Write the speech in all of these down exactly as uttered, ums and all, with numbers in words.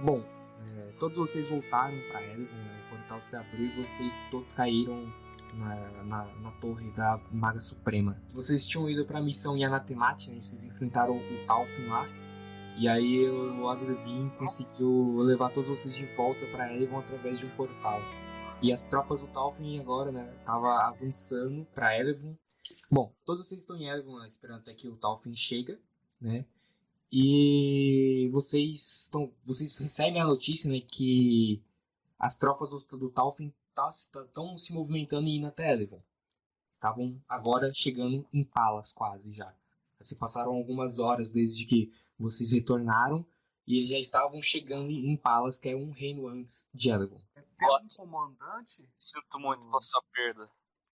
Bom, é, todos vocês voltaram pra Eleven, né? O portal se abriu e vocês todos caíram na, na, na torre da Maga Suprema. Vocês tinham ido pra missão em Anathemati, né? Vocês enfrentaram o Talfin lá. E aí o Aslevin conseguiu levar todos vocês de volta pra Eleven através de um portal. E as tropas do Talfin agora, né, tava avançando pra Eleven. Bom, todos vocês estão em Eleven, né, esperando até que o Talfin chega, né? E vocês estão, vocês recebem a notícia, né, que as tropas do, do Talfin estão se movimentando e indo até Eleven. Estavam agora chegando em Palas quase já. Se passaram algumas horas desde que vocês retornaram e eles já estavam chegando em Palas, que é um reino antes de Eleven. Tem algum comandante? Sinto muito pela sua perda.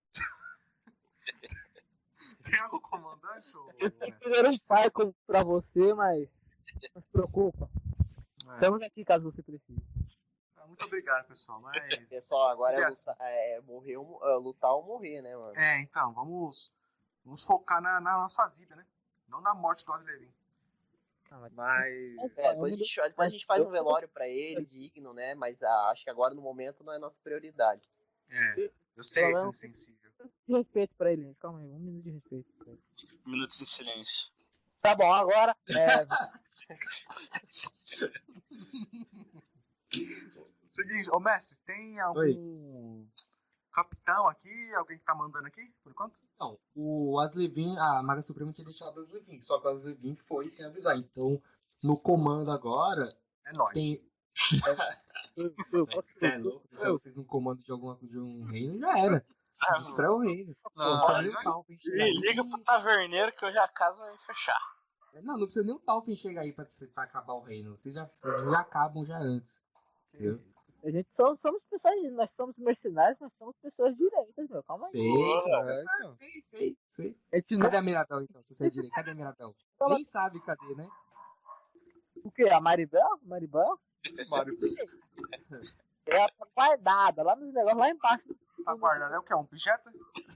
Tem algum comandante? Ou... Primeiro um pai pra você, mas não se preocupa. É. Estamos aqui caso você precise. Muito obrigado, pessoal. Mas... Pessoal, agora é, lutar, é morrer, é lutar ou morrer, né, mano? É, então, vamos, vamos focar na, na nossa vida, né? Não na morte do Aslevin. Ah, mas... É, depois, a gente, depois a gente faz um velório pra ele, digno, né? Mas ah, acho que agora, no momento, não é nossa prioridade. É, eu sei, isso é insensível. De respeito pra ele, gente. Calma aí, um minuto de respeito. Um minuto de silêncio. Tá bom, agora... É... Seguinte, ô mestre, tem algum Oi. capitão aqui? Alguém que tá mandando aqui, por enquanto? Não, o Aslevin, a Maga Suprema tinha deixado o Aslevin, só que o Aslevin foi sem avisar. Então, no comando agora... É nóis. Tem... é louco, se vocês no comando de, alguma, de um reino, já era. Ah, destrói o reino. Não, não, nem o Talfin chegar aí. Liga pro taverneiro que hoje a casa vai fechar. Não, não precisa nem o Talfin chegar aí pra, pra acabar o reino. Vocês já, já acabam já antes. Entendeu? A gente somos, somos pessoas, nós somos mercenários, nós somos pessoas direitas, meu. Calma aí. Sei, cara. Ah, sei, sei, sei. Cadê a Mirabel, então, se você é direito? Cadê a Mirabel? Nem sabe cadê, né? O quê? A Maribel? Maribel? Maribel. Ela tá guardada lá nos negócios, lá embaixo. Tá guardada? É o que? É um objeto?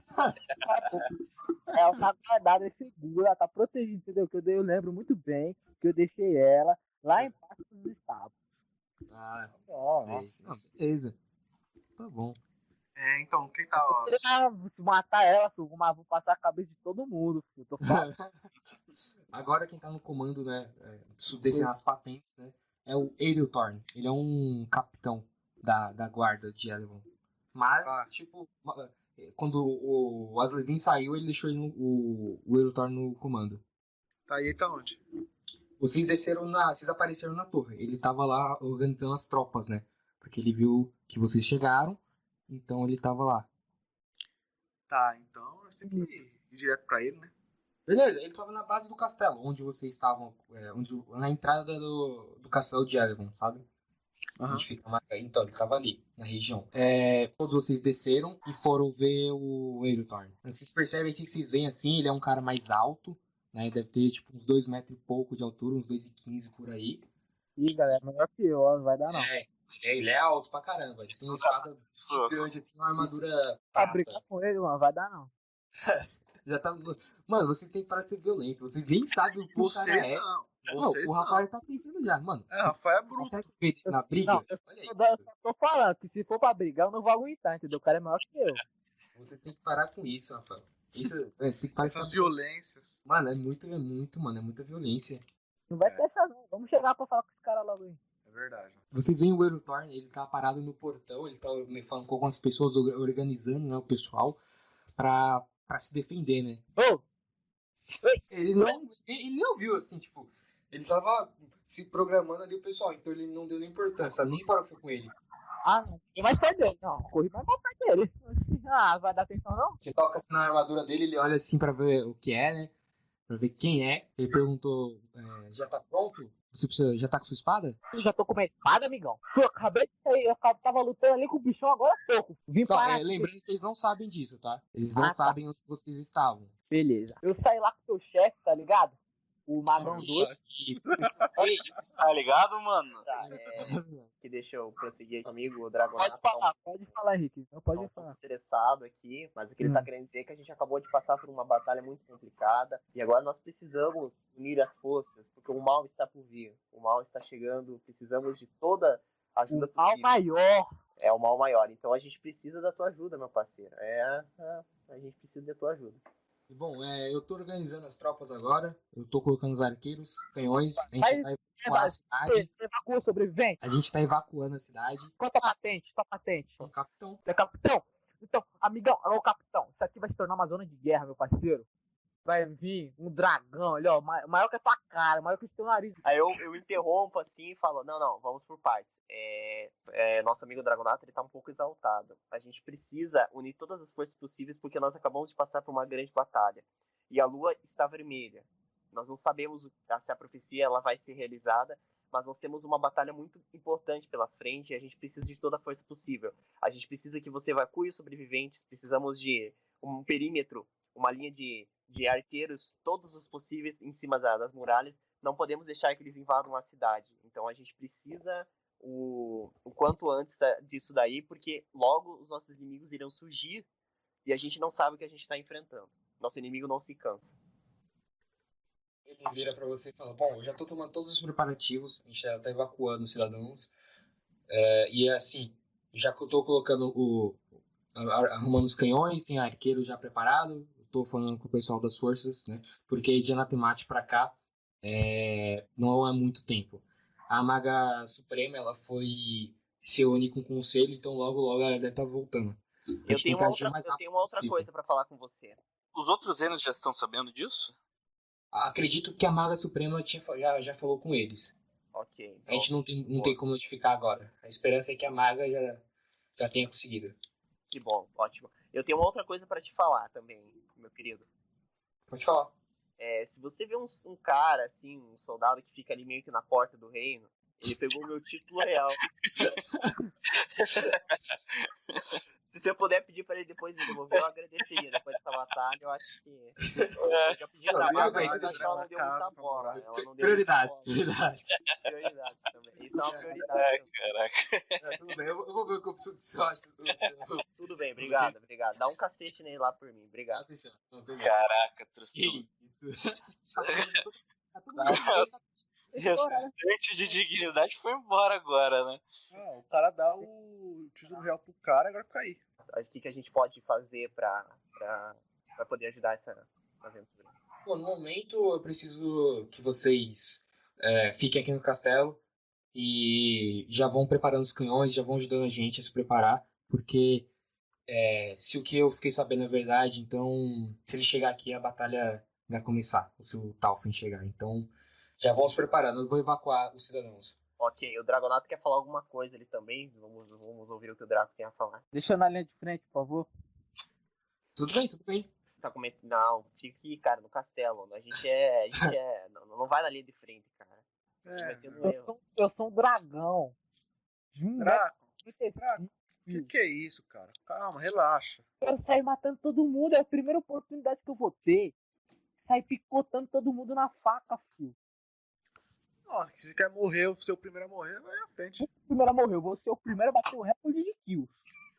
Ela tá guardada, é segura, ela tá protegida, entendeu? Que eu, eu lembro muito bem que eu deixei ela lá embaixo dos estábulos. Ah, oh, nossa, nossa, beleza. Tá bom. É, então, quem tá... Ó... Se matar ela, filho, vou passar a cabeça de todo mundo, filho. Tô Agora quem tá no comando, né, é, descendo as patentes, né, é o Eilthorn. Ele é um capitão da, da guarda de Eleven. Mas, ah. tipo, quando o Aslevin saiu, ele deixou ele no, o, o Eilthorn no comando. Tá, e aí tá onde? Vocês desceram na... Vocês apareceram na torre. Ele tava lá organizando as tropas, né? Porque ele viu que vocês chegaram, então ele tava lá. Tá, então nós temos que ir direto pra ele, né? Beleza, ele tava na base do castelo, onde vocês estavam, é, onde, na entrada do, do castelo de Eleven, sabe? Uhum. Onde fica uma... Então, ele tava ali, na região. É, todos vocês desceram e foram ver o Eilthorn. Vocês percebem que vocês veem assim, ele é um cara mais alto, né? Deve ter tipo uns dois metros e pouco de altura, uns dois e quinze por aí. Ih, galera, melhor que eu, ó, não vai dar não. É, ele é alto pra caramba. Ele tem uma espada gigante, assim, uma armadura. Pra brigar com ele, mano, vai dar não. Já tá... Mano, vocês têm que parar de ser violento. Vocês nem sabem o que vocês o cara é. Não. Vocês não, o Rafael tá pensando já, mano. É, o Rafael é bruto. Na briga? Não, eu, Olha eu, isso. eu tô falando que se for pra brigar, eu não vou aguentar, entendeu? O cara é maior que eu. Você tem que parar com isso, Rafael. Isso, é, você tem que parar Essas violências. Mano, é muito, é muito, mano. É muita violência. Não vai é. ter essa não. Vamos chegar pra falar com os caras logo aí. É verdade. Vocês veem o Eilthorn, ele tá parado no portão, ele tá me falando com algumas pessoas, organizando, né, o pessoal pra, pra se defender, né? Oh. Ele não, ele não viu, assim, tipo, ele tava se programando ali o pessoal, então ele não deu nem importância, nem parou com ele. Ah, não. Tem mais perto dele, não. Corri mais pra perto dele. Ah, vai dar atenção não? Você toca assim na armadura dele, ele olha assim pra ver o que é, né? Pra ver quem é. Ele perguntou, é, já tá pronto? Você precisa, já tá com sua espada? Eu já tô com minha espada, amigão. Eu acabei de sair, eu tava lutando ali com o bichão agora há pouco. Vim então, parar é, lembrando que eles não sabem disso, tá? Eles não ah, sabem tá. onde vocês estavam. Beleza. Eu saí lá com o teu chefe, tá ligado? o Magão doido. Isso. Tá ligado, mano? Tá, é, que deixa eu prosseguir aqui, amigo, o Dragonato Pode tá falar, pode falar, Henrique. Não um, pode tá um pouco falar. estressado aqui, mas o que ele tá Hum. querendo dizer é que a gente acabou de passar por uma batalha muito complicada e agora nós precisamos unir as forças, porque o mal está por vir, o mal está chegando, precisamos de toda a ajuda O mal possível. maior. É o mal maior, então a gente precisa da tua ajuda, meu parceiro. É, é a gente precisa da tua ajuda. Bom, é, eu tô organizando as tropas agora. Eu tô colocando os arqueiros, canhões. A gente Mas- vai evacuar a cidade. Evacua sobrevivente. A gente tá evacuando a cidade. Qual a tua patente? Tua patente. Com o capitão. Você é capitão? Então, amigão, ô capitão, isso aqui vai se tornar uma zona de guerra, meu parceiro. Vai vir um dragão, olha, ó, ma- maior que a tua cara, maior que o teu nariz. Aí eu, eu interrompo assim e falo, não, não, vamos por partes. É, é, nosso amigo Dragonato, ele tá um pouco exaltado. A gente precisa unir todas as forças possíveis porque nós acabamos de passar por uma grande batalha. E a lua está vermelha. Nós não sabemos se a profecia ela vai ser realizada, mas nós temos uma batalha muito importante pela frente e a gente precisa de toda a força possível. A gente precisa que você evacue os sobreviventes, precisamos de um perímetro, uma linha de, de arqueiros, todos os possíveis em cima da- das muralhas. Não podemos deixar que eles invadam a cidade. Então a gente precisa o, o quanto antes da- disso daí, porque logo os nossos inimigos irão surgir e a gente não sabe o que a gente está enfrentando. Nosso inimigo não se cansa. Ele vira pra você e fala: bom, eu já tô tomando todos os preparativos. A gente já tá evacuando os cidadãos. É, e assim, já que eu tô colocando o. a- arrumando os canhões, tem arqueiros já preparado. Eu tô falando com o pessoal das forças, né? Porque de Anatemate pra cá é, não é muito tempo. A Maga Suprema, ela foi se unir com o conselho, então logo logo ela deve estar voltando. A Eu gente tenho tem que uma agir outra, o mais eu rápido tenho uma outra possível. coisa pra falar com você. Os outros reinos já estão sabendo disso? Acredito que a Maga Suprema tinha, já, já falou com eles. Ok. A Então, gente não tem, não tem como notificar agora. A esperança é que a Maga já, já tenha conseguido. que bom, ótimo. Eu tenho uma outra coisa pra te falar também, meu querido. Pode falar. É, se você vê um, um cara, assim, um soldado que fica ali meio que na porta do reino, ele pegou o meu título real. Se você puder pedir pra ele depois me devolver, eu agradeceria. Depois dessa batalha, eu acho que. Eu já pedi Não, pra tudo ela, bem, mas tudo acho bem. que ela não deu Casa muita pra bola. morar. Ela não deu Prioridades, muita bola. prioridades. Prioridades também. Isso é uma prioridade. Ai, também. caraca. É, tudo bem, eu, eu vou ver o que eu preciso do seu acho. do seu- Tudo bem, obrigado, obrigado. Dá um cacete nele lá por mim, obrigado. Atenção. Não, beleza. Caraca, Trustão. Que isso? Tá tudo- tá tudo bem. Restante de dignidade foi embora agora, né? Ah, o cara dá o título real pro cara e agora fica aí. O que, que a gente pode fazer pra, pra, pra poder ajudar essa aventura? Bom, no momento eu preciso que vocês é, fiquem aqui no castelo e já vão preparando os canhões, já vão ajudando a gente a se preparar, porque é, se o que eu fiquei sabendo é verdade, então se ele chegar aqui a batalha vai começar, se o Talfen chegar. Então já vão se preparando, eu vou evacuar os cidadãos. Ok, o Dragonato quer falar alguma coisa ali também. Vamos, vamos ouvir o que o Draco tem a falar. Deixa eu na linha de frente, por favor. Tudo bem, tudo bem. Tá comentando. Não, fica aqui, cara, no castelo. A gente é. A gente é. Não, não vai na linha de frente, cara. É, Cometendo Eu erro. sou, eu sou um dragão. De um Draco, metro e Draco, trinta e que cinco. que é isso, cara? Calma, relaxa. Eu quero sair matando todo mundo. É a primeira oportunidade que eu vou ter. Sair picotando todo mundo na faca, filho. Nossa, que se quer morrer, o seu primeiro a morrer, vai à frente. O primeiro a morrer, eu vou ser o primeiro a bater o recorde de kills.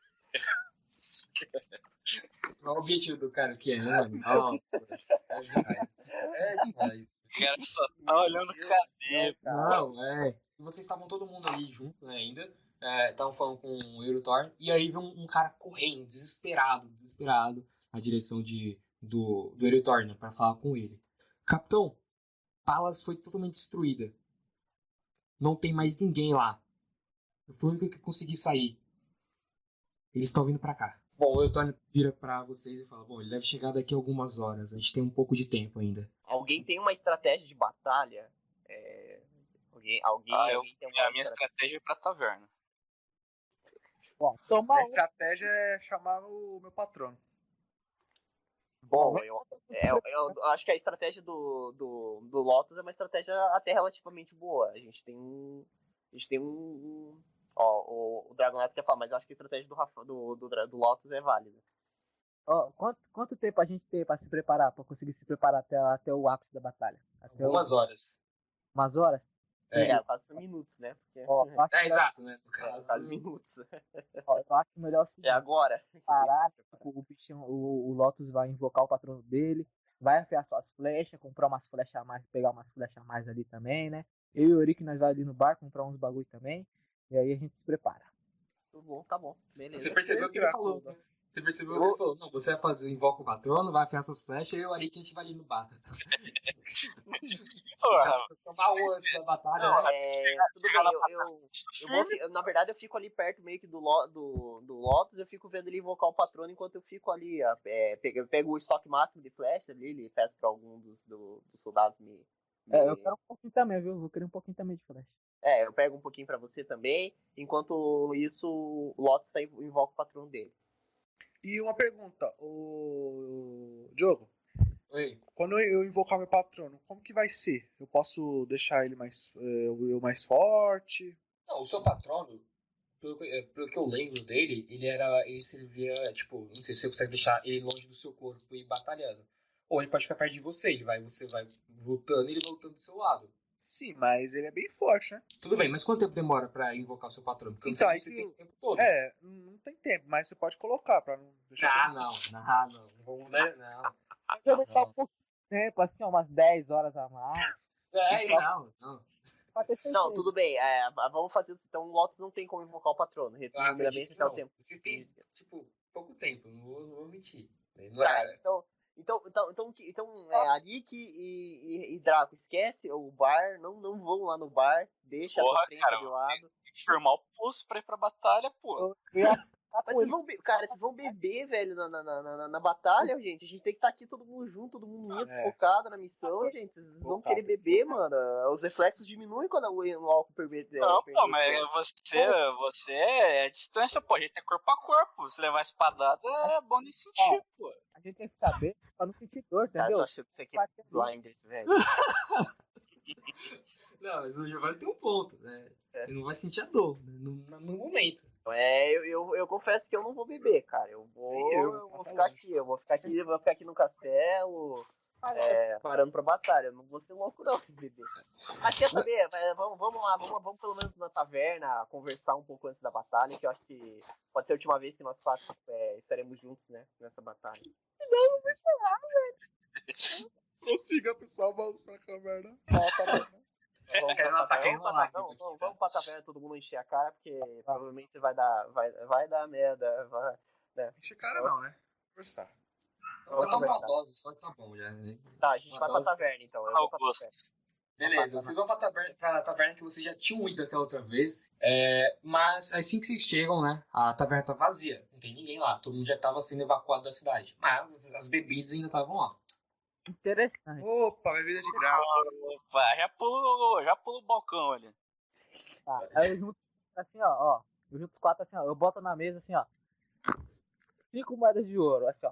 Olha o objetivo do cara que é, né? Nossa, é demais. É demais. O cara só tá olhando cadê? Não, é. E vocês estavam todo mundo ali junto, né, ainda. Estavam falando com o Eurotor. E aí veio um, um cara correndo, desesperado, desesperado, na direção de, do, do Eurotor, né, pra falar com ele. Capitão, Palas foi totalmente destruída. Não tem mais ninguém lá. Eu fui o único que consegui sair. Eles estão vindo pra cá. Bom, o Eutônio vira pra vocês e fala: bom, ele deve chegar daqui a algumas horas. A gente tem um pouco de tempo ainda. Alguém tem uma estratégia de batalha? É... Alguém, alguém, Ah, eu, alguém tem uma a minha estratégia é pra taverna. Ó, toma Minha um. estratégia é chamar o meu patrono. Bom, eu, é, eu, eu acho que a estratégia do, do, do Lotus é uma estratégia até relativamente boa. A gente tem um. A gente tem um. um ó, o, o Dragonato quer falar, mas eu acho que a estratégia do, Rafa, do, do, do Lotus é válida. Ó, quanto, quanto tempo a gente tem pra se preparar, pra conseguir se preparar até, até o ápice da batalha? Até Algumas o, horas. umas horas? É, É, quase minutos, né? Porque Ó, eu acho é melhor- exato, né? No é, caso. quase minutos. ó, eu acho melhor o É seguinte, agora. parar, tipo, o bichinho, o, o Lotus vai invocar o patrono dele, vai afiar suas flechas, comprar umas flechas a mais, pegar umas flechas a mais ali também, né? Eu e o Euric, nós vai ali no bar comprar uns bagulho também, e aí a gente se prepara. Tudo bom, tá bom. Beleza. Você percebeu que ele falou, né? Você percebeu que ele falou, não, você vai fazer, invoca o patrono, vai afiar suas flechas e eu ali que a gente vai ali no bar. Porra, Tomar um antes da batalha, Não, né? é, tudo bem, eu, eu, eu vou, fi- na verdade eu fico ali perto meio que do, Lo- do, do Lotus, eu fico vendo ele invocar o patrono enquanto eu fico ali, ó, é, pego, eu pego o estoque máximo de flecha ali, ele peço pra algum dos, do- dos soldados me, me- É, eu quero um pouquinho também, viu? Vou querer um pouquinho também de flecha. É, eu pego um pouquinho pra você também, enquanto isso o Lotus tá, invoca o patrono dele. E uma pergunta, o Diogo, Oi. quando eu invocar meu patrono, como que vai ser? Eu posso deixar ele mais, eh, eu mais forte? Não, o seu patrono, pelo, que- é, pelo que eu lembro dele, ele era. Ele servia, tipo, não sei se você consegue deixar ele longe do seu corpo e ir batalhando. Ou ele pode ficar perto de você, ele vai, você vai lutando e ele vai lutando do seu lado. Sim, mas ele é bem forte, né? Tudo bem, mas quanto tempo demora pra invocar o seu patrono? Porque eu Então, não aí sei se você que tem eu- esse tempo todo. É, não tem tempo, mas você pode colocar pra não deixar... Ah, não, não, não. Vamos, né? Não. Eu vou dar Não. um pouquinho de tempo, assim, ó, umas dez horas a mais, É, não, não. pra ter certeza. Não, tudo bem, é, vamos fazer isso, então o Lotus não tem como invocar o patrono, Eu primeiramente acredito que até o não. tempo. Você tem, tipo, pouco tempo, não vou, não vou mentir. Não Tá, é, então, então, então, então, então é, Arik e, e, e Draco, esquece o bar, não, não vão lá no bar, deixa Porra, a sofrência cara, de lado. tem que firmar o pulso pra ir pra batalha, pô. Eu ia ficar Mas com vocês ele. vão, be- cara, vocês vão beber, velho, na, na, na, na- na batalha, gente. A gente tem que estar aqui todo mundo junto, todo mundo unido, É. focado na missão, gente. Vocês vão Focado. querer beber, mano. Os reflexos diminuem quando o, o álcool permite. Não, pô, mas você, você é distância, pô. A gente é corpo a corpo. Se levar espadada é bom nem sentir, pô. A gente tem que saber pra não sentir dor, Cara, eu entendeu? tô achando que você aqui é blinders, velho. Não, mas o Giovanni tem um ponto, né? É. Ele não vai sentir a dor né? no, no momento. É, eu, eu, eu confesso que eu não vou beber, cara. Eu vou, Nem eu, eu vou passa ficar longe. aqui, eu vou ficar aqui, eu vou ficar aqui no castelo, é, parando pra batalha. Eu não vou ser louco não, beber. Ah, quer saber? Vai, Vamos, vamos lá, vamos, vamos pelo menos na taverna conversar um pouco antes da batalha, que eu acho que pode ser a última vez que nós quatro é, estaremos juntos, né, nessa batalha. Prossiga, pessoal, vamos pra caverna. Ó, tá bom, né? Vamos Quero pra um ataque taverna, vamos, enrolar pra, aqui, vamos, vamos, tá? vamos pra taverna, todo mundo encher a cara, porque provavelmente vai dar, vai, vai dar merda. Vai, Enche a cara não, né? Conversar. Então dá uma conversar. dose, só que tá bom já. Né? Tá, a gente Uma vai pra dose. taverna então. Eu vou pra Augusto. taverna. Beleza, vocês vão pra taverna, pra taverna que vocês já tinham ido aquela outra vez. É, mas assim que vocês chegam, né? A taverna tá vazia. Não tem ninguém lá. Todo mundo já tava sendo evacuado da cidade. Mas as bebidas ainda estavam lá. Interessante. Opa, bebida de graça. Opa, já pula, já pula o balcão ali. Tá. Aí eu junto assim, ó, ó. Eu junto os quatro assim, ó. Eu boto na mesa assim, ó. Cinco moedas de ouro, assim, ó.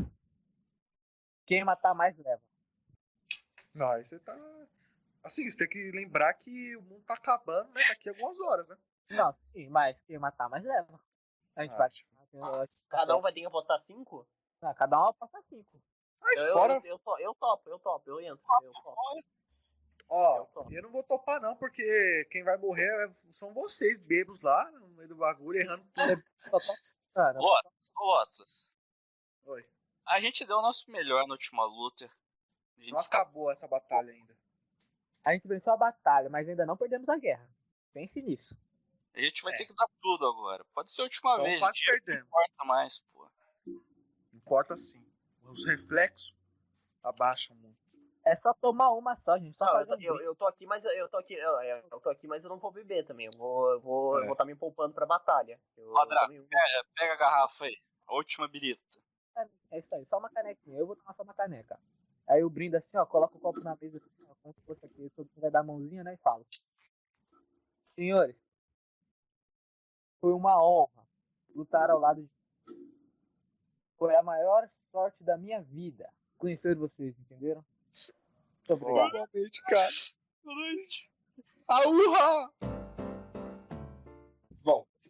Quem matar mais leva. Não, aí você tá... Assim, você tem que lembrar que o mundo tá acabando, né? Daqui a algumas horas, né? Não, sim, mas quem matar mais leva. A gente Ah, vai. tipo, Cada um vai ter que apostar cinco? Ah, cada um aposta cinco. Aí Eu, fora, eu, eu, to- eu topo, eu topo, eu entro. Eu topo. ó, eu topo. eu não vou topar não, porque quem vai morrer é- são vocês, bebos lá, no meio do bagulho, errando tudo. Só topa- Cara, Lotus, Lotus. Oi. A gente deu o nosso melhor na última luta. A gente Não acabou essa batalha ainda. a gente venceu a batalha, mas ainda não perdemos a guerra. Pense nisso. A gente vai É. ter que dar tudo agora. Pode ser a última Então vez. quase dinheiro não perdemos. importa mais, pô. Importa sim. Os reflexos abaixam muito. É só tomar uma só, gente. Só Não, eu, fazer tô, um eu, brinde. eu tô aqui, mas eu tô aqui, eu, eu tô aqui, mas eu não vou beber também. Eu vou, eu vou, eu É. vou estar me poupando pra batalha. Eu, Ó, Draco, também vou- É, pega a garrafa aí. A última birita. É isso aí, só uma canequinha. Eu vou tomar só uma caneca. Aí eu brindo assim, ó, coloco o copo na mesa assim, ó, como se fosse aqui, todo mundo vai dar a mãozinha, né, e falo. Senhores, foi uma honra lutar ao lado de... Foi a maior sorte da minha vida conhecer vocês, entenderam? Muito obrigado. Igualmente, cara. Aurra! Bom,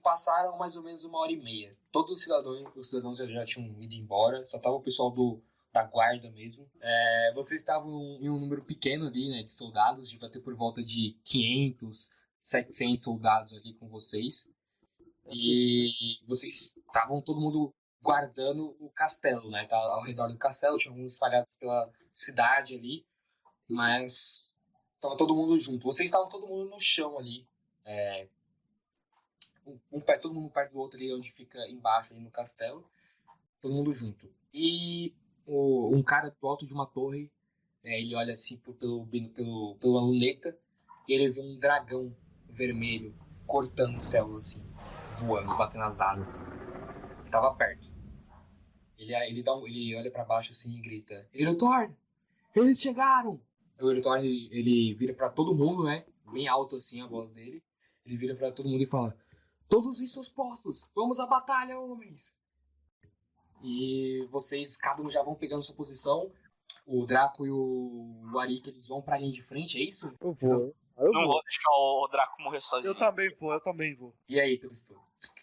passaram mais ou menos uma hora e meia. Todos os cidadãos, os cidadãos já, já tinham ido embora, só tava o pessoal do, da guarda mesmo. É, vocês estavam em um número pequeno ali, né, de soldados, devia ter por volta de quinhentos, setecentos soldados ali com vocês. E vocês estavam todo mundo guardando o castelo, né? Tá ao redor do castelo, tinha alguns espalhados pela cidade ali, mas tava todo mundo junto. Vocês estavam todo mundo no chão ali, é, um, um pé, todo mundo perto do outro ali, onde fica embaixo ali no castelo, todo mundo junto. E o, um cara do alto de uma torre, é, ele olha assim por, pelo, pelo, pela luneta e ele vê um dragão vermelho cortando o céu assim, voando, batendo as asas. Tava perto. Ele, ele, dá um, ele olha pra baixo assim e grita: Eretorn, eles chegaram! O Eretorn, ele, ele vira pra todo mundo, né? Bem alto assim a voz dele. Ele vira pra todo mundo e fala: todos em seus postos! Vamos à batalha, homens! E vocês, cada um já vão pegando sua posição. O Draco e o, o Arik, eles vão pra linha de frente, é isso? Eu vou. Eu Não vou. vou deixar o Draco morrer sozinho. Eu também vou, eu também vou. E aí, Tristan?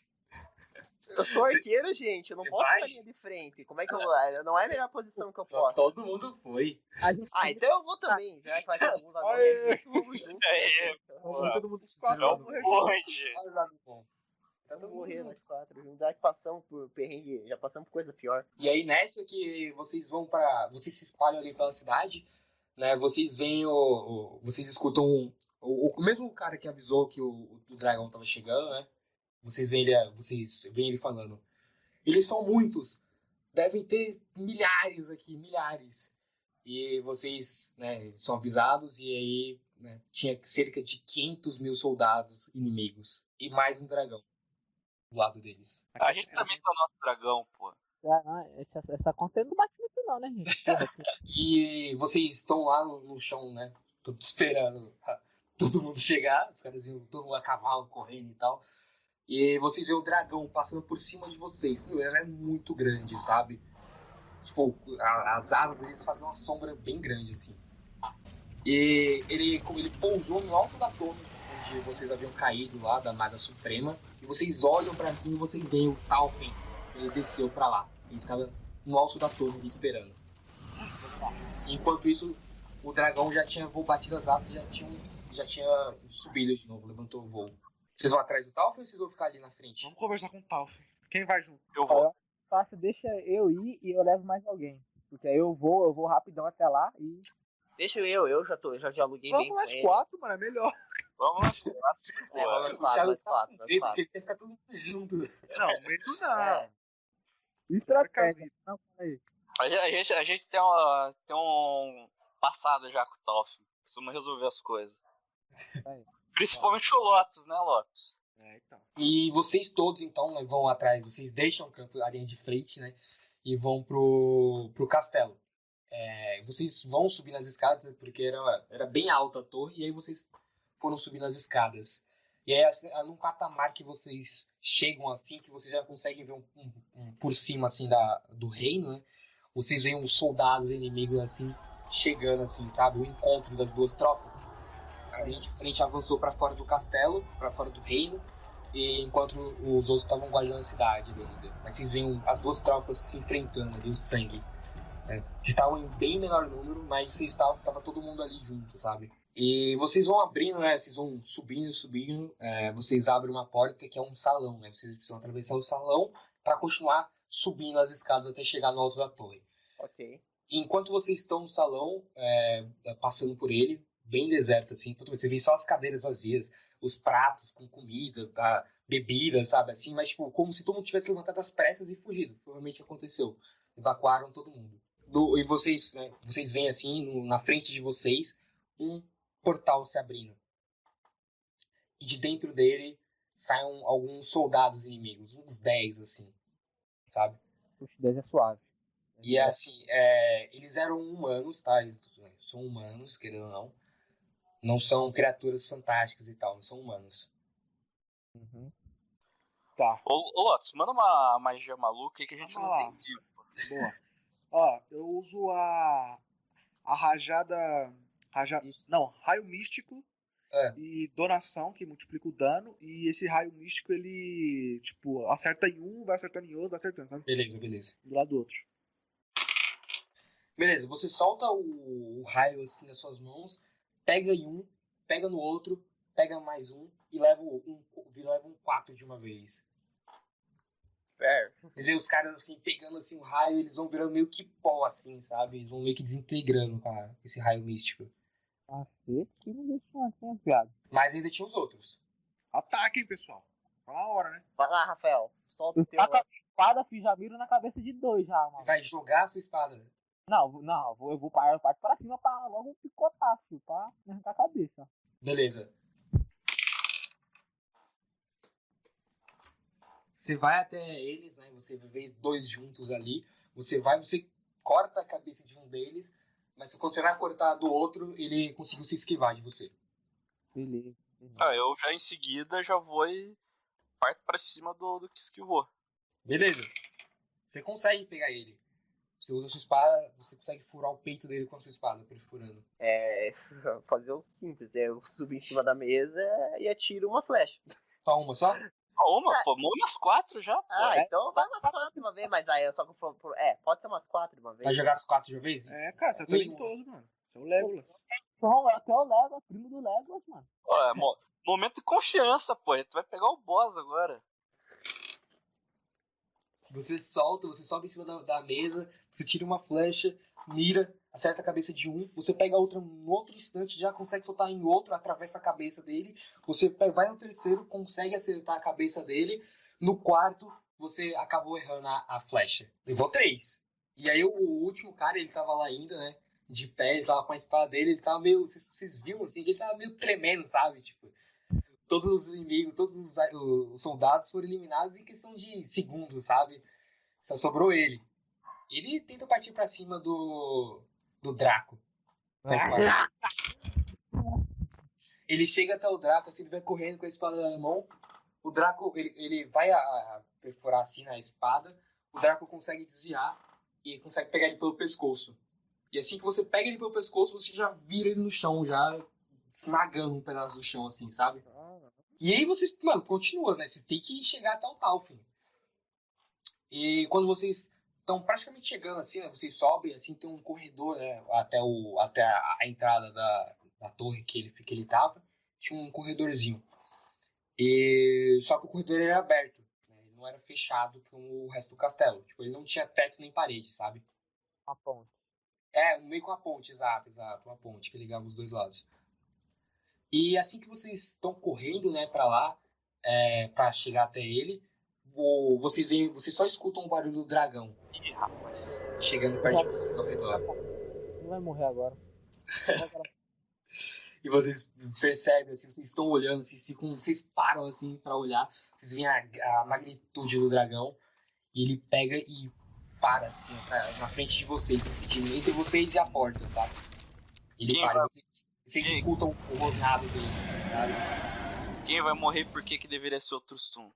Eu sou arqueiro, gente. Eu não Você posso vai? na linha de frente. Como é que eu vou? Não é a melhor posição que eu posso. Todo mundo foi. A gente Ah, então eu vou também. Já que vai todo mundo agora. Aê! Vamos junto. Aê, Vamos todo mundo Os quatro Não, vão morrer Onde? junto. Olha o lado bom. Tá todo Vamos mundo morrer junto. nós quatro juntos. Já que passamos por perrengue, já passamos por coisa pior. E aí nessa que vocês vão pra. Vocês se espalham ali pela cidade, né? Vocês veem o. o- vocês escutam um- o, o mesmo cara que avisou que o, o dragão tava chegando, né? Vocês veem ele, vocês veem ele falando. Eles são muitos. Devem ter milhares aqui, milhares. E vocês, né, são avisados e aí, né, tinha cerca de quinhentos mil soldados inimigos e mais um dragão do lado deles. A gente também tá no nosso dragão, pô. Ah, não, essa, essa conta não bate muito não, né, gente? Porra, que- E vocês estão lá no, no chão, né? Tô esperando todo mundo chegar. Os caras iam todo mundo a cavalo, correndo e tal. E vocês veem o dragão passando por cima de vocês. Meu, ela é muito grande, sabe? Tipo, a- as asas deles fazem uma sombra bem grande, assim. E ele, como ele pousou no alto da torre, onde vocês haviam caído lá, da Maga Suprema. E vocês olham pra cima e vocês veem o Talfen. Ele desceu pra lá. Ele tava no alto da torre ali esperando. Enquanto isso, o dragão já tinha vo- batido as asas, já tinha, já tinha subido de novo, levantou o voo. Vocês vão atrás do Talfen ou vocês vão ficar ali na frente? Vamos conversar com o Talf. Quem vai junto? Eu vou. Fácil, deixa eu ir e eu levo mais alguém. Porque aí eu vou, eu vou rapidão até lá e. Deixa eu, eu já tô, já, já aluguei bem Vamos nós com ele. quatro, mano, é melhor. Vamos lá. É, Pô, vamos O quatro, Thiago nós tá quatro, com nós medo, quatro. porque ele quer ficar todo mundo junto. Não, medo não. É. Estratégia. Não, peraí. A gente, a gente, a gente tem, uma, tem um passado já com o Toff. Precisamos resolver as coisas. Aí. Principalmente o Lotus, né, Lotus? É, então. E vocês todos, então, né, vão atrás, vocês deixam o campo, a linha de frente, né, e vão pro, pro castelo. É, vocês vão subir nas escadas, porque era, era bem alta a torre, e aí vocês foram subir nas escadas. E aí, assim, num patamar que vocês chegam assim, que vocês já conseguem ver um, um- um por cima, assim, da, do reino, né, vocês veem os soldados inimigos, assim, chegando, assim, sabe, o encontro das duas tropas. A linha de frente avançou para fora do castelo, para fora do reino, e enquanto os outros estavam guardando a cidade ainda. Mas vocês veem as duas tropas se enfrentando ali, o sangue. Né? Vocês estavam em bem menor número, mas vocês estavam, tava todo mundo ali junto, sabe? E vocês vão abrindo, né? Vocês vão subindo, subindo. É, vocês abrem uma porta que é um salão, né? Vocês precisam atravessar o salão para continuar subindo as escadas até chegar no alto da torre. Ok. Enquanto vocês estão no salão, é, passando por ele, bem deserto, assim, tudo, você vê só as cadeiras vazias, os pratos com comida, a bebida, sabe, assim, mas, tipo, como se todo mundo tivesse levantado às pressas e fugido. Provavelmente aconteceu. Evacuaram todo mundo. Do- e vocês, né, vocês veem, assim, no- na frente de vocês, um portal se abrindo. E de dentro dele saem alguns soldados inimigos, uns dez, assim, sabe? Puxa, dez é suave. E assim, é, eles eram humanos, tá? Eles são humanos, querendo ou não. Não são criaturas fantásticas e tal, não são humanos. Uhum. Tá, Ô, ô Lotus, manda uma magia maluca aí que a gente Vamos não lá. tem tempo. boa. Ó, eu uso a. A rajada. Raja, não, raio místico É. E donação, que multiplica o dano. E esse raio místico, ele, tipo, acerta em um, vai acertando em outro, vai acertando, sabe? Beleza, beleza. Do lado do outro. Beleza, você solta o, o raio assim nas suas mãos, pega em um, pega no outro, pega mais um e leva um, leva um quatro de uma vez. É. Quer dizer, os caras assim, pegando assim o raio, eles vão virando meio que pó assim, sabe? Eles vão meio que desintegrando com a- esse raio místico. Cacete, que não deixa assim, viado. Mas ainda tinha os outros. Ataquem, pessoal. Tá na hora, né? Vai lá, Rafael. Solta o Eu teu. taco a minha espada, fiz já miro na cabeça de dois já, Você mano. vai jogar a sua espada. Não, vou- não, eu vou, eu vou parar, eu parto pra cima pra logo picotar, filho, pra me arrancar a cabeça. Beleza. Você vai até eles, né? Você vê dois juntos ali. Você vai, você corta a cabeça de um deles, mas quando você vai cortar do outro, ele conseguiu se esquivar de você. Beleza. beleza. Ah, eu já em seguida já vou e parto pra cima do, do que esquivou. Beleza. Você consegue pegar ele. Você usa a sua espada, você consegue furar o peito dele com a sua espada, perfurando. É. Fazer o simples, né? Eu subo em cima da mesa e atiro uma flecha. Só uma só? Ah, uma, pô, umas quatro já, pô. Ah, É. então vai umas quatro de uma vez, mas aí eu só. É, pode ser umas quatro de uma vez. Vai jogar as quatro de uma vez? É, cara, você é Mesmo. talentoso, mano. Você é o Legolas. Então, até o Legolas, primo do Legolas, mano. Pô, é mo- momento de confiança, pô. Tu vai pegar o boss agora. Você solta, você sobe em cima da, da mesa, você tira uma flecha, mira, acerta a cabeça de um, você pega a outra no outro instante, já consegue soltar em outro, atravessa a cabeça dele, você pe- vai no terceiro, consegue acertar a cabeça dele, no quarto, você acabou errando a, a flecha. Levou três. E aí o, o último cara, ele tava lá ainda, né, de pé, ele tava com a espada dele, ele tava meio, vocês, vocês viram assim, que ele tava meio tremendo, sabe, tipo... Todos os inimigos, todos os, os soldados foram eliminados em questão de segundos, sabe? Só sobrou ele. Ele tenta partir pra cima do, do Draco. Com a espada. Ele chega até o Draco, assim, ele vai correndo com a espada na mão. O Draco, ele, ele vai a, a perfurar assim na espada. O Draco consegue desviar e consegue pegar ele pelo pescoço. E assim que você pega ele pelo pescoço, você já vira ele no chão, já esmagando um pedaço do chão, assim, sabe? E aí vocês, mano, continua, né? Vocês têm que chegar até o Talfin. E quando vocês estão praticamente chegando, assim, né? Vocês sobem, assim, tem um corredor, né? Até, o, até a, a entrada da, da torre que ele, que ele tava. Tinha um corredorzinho. E, só que o corredor era aberto, né? Ele não era fechado como o resto do castelo. Tipo, ele não tinha teto nem parede, sabe? Uma ponte. É, meio com uma ponte, exato, exato. Uma ponte que ligava os dois lados. E assim que vocês estão correndo, né, pra lá, é, pra chegar até ele, o, vocês, veem, vocês só escutam o barulho do dragão. Ih, rapaz. Chegando perto de vocês ao redor. Não vai morrer agora. E vocês percebem, assim, vocês estão olhando, assim, ficam, vocês param assim pra olhar, vocês veem a, a magnitude do dragão, e ele pega e para assim, pra, na frente de vocês, impedindo entre vocês e a porta, sabe? Ele Quem para, vai- vocês, vocês Quem? escutam o rosnado dele, assim, sabe? Quem vai morrer por que que deveria ser o Trustum?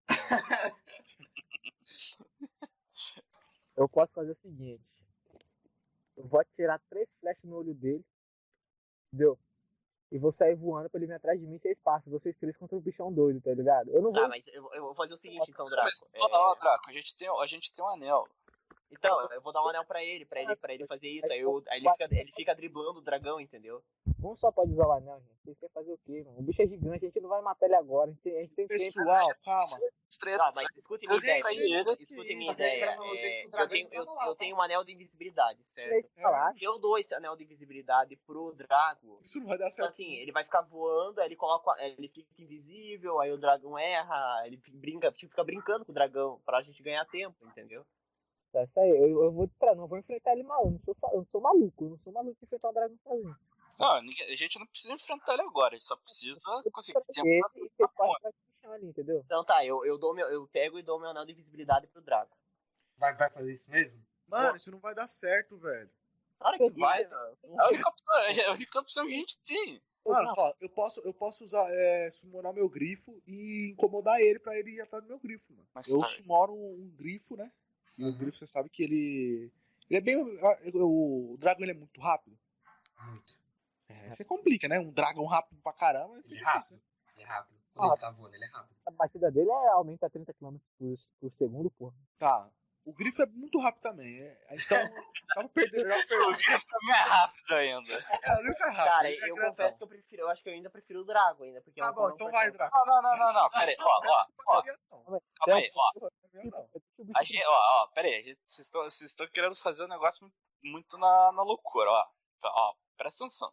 Eu posso fazer o seguinte. Eu vou atirar três flechas no olho dele. Entendeu? E vou sair voando pra ele vir atrás de mim sem espaço. Vocês três contra o bichão doido, tá ligado? Eu não vou. Tá, mas eu, eu vou fazer o seguinte então, Draco. Mas, É, ó, ó, Draco, a gente, tem, a gente tem um anel. Então, eu vou dar um anel pra ele, pra ele, pra ele fazer isso. Aí, eu, aí ele, fica, ele fica driblando o dragão, entendeu? Um só pode usar o anel, gente. Vocês querem fazer o quê, mano? O bicho é gigante, a gente não vai matar ele agora. A gente tem, a gente tem tempo. Pessoal, calma. Estreia, Tá, mas escutem minha Gente, ideia. gente, Escutem, que escutem isso, minha eu quero ideia. pra vocês É, que o dragão eu, tenho, eu, tava lá, eu tá? tenho um anel de invisibilidade, Três certo? falar. Se eu dou esse anel de invisibilidade pro Drago, Isso não vai dar então, certo. assim, ele vai ficar voando, aí ele coloca, ele fica invisível, aí o dragão erra, ele brinca, fica brincando com o dragão pra gente ganhar tempo, entendeu? Tá, isso aí. Eu, eu vou distrair, não vou enfrentar ele mal. Eu não sou, eu não sou maluco. Eu não sou maluco de enfrentar o dragão sozinho. Não, ninguém- a gente não precisa enfrentar ele agora, a gente só precisa conseguir tempo Ele pra e vocês podem ficar bichão ali, entendeu? Então tá, eu, eu, dou meu, eu pego e dou meu anel de invisibilidade pro Drago. Vai, vai fazer isso mesmo? Mano, isso não vai dar certo, velho. Claro que vai, mano. É a única opção, é a única opção que a gente tem. Mano, ó, eu posso, eu posso usar, é, summonar meu grifo e incomodar ele pra ele ir atrás do meu grifo, mano. Mas Eu tá. summono um, um grifo, né? E o grifo, você sabe que ele... Ele é bem... O, o dragão, ele é muito rápido. Muito. É, você complica, né? Um dragão rápido pra caramba. É Ele é difícil, rápido. né? Ele é rápido. Quando Ah. ele tá voando, ele é rápido. A batida dele é, aumenta a trinta quilômetros por, por segundo, porra. Tá. O grifo é muito rápido também. É, então, tava perdendo. Tava O perdendo. grifo é mais rápido ainda. É, o grifo é rápido. Cara, ele é eu grandão. confesso que eu prefiro, eu acho que eu ainda prefiro o Drago ainda, porque Tá é um bom, então vai, Draco. Não, não, não, não, não. Pera aí, ó, ó, ó. Calma aí, ó. Não. A gente, ó, ó, pera aí. a gente- Vocês estão vocês estão querendo fazer um negócio muito, muito na, na loucura, ó. Ó, presta atenção.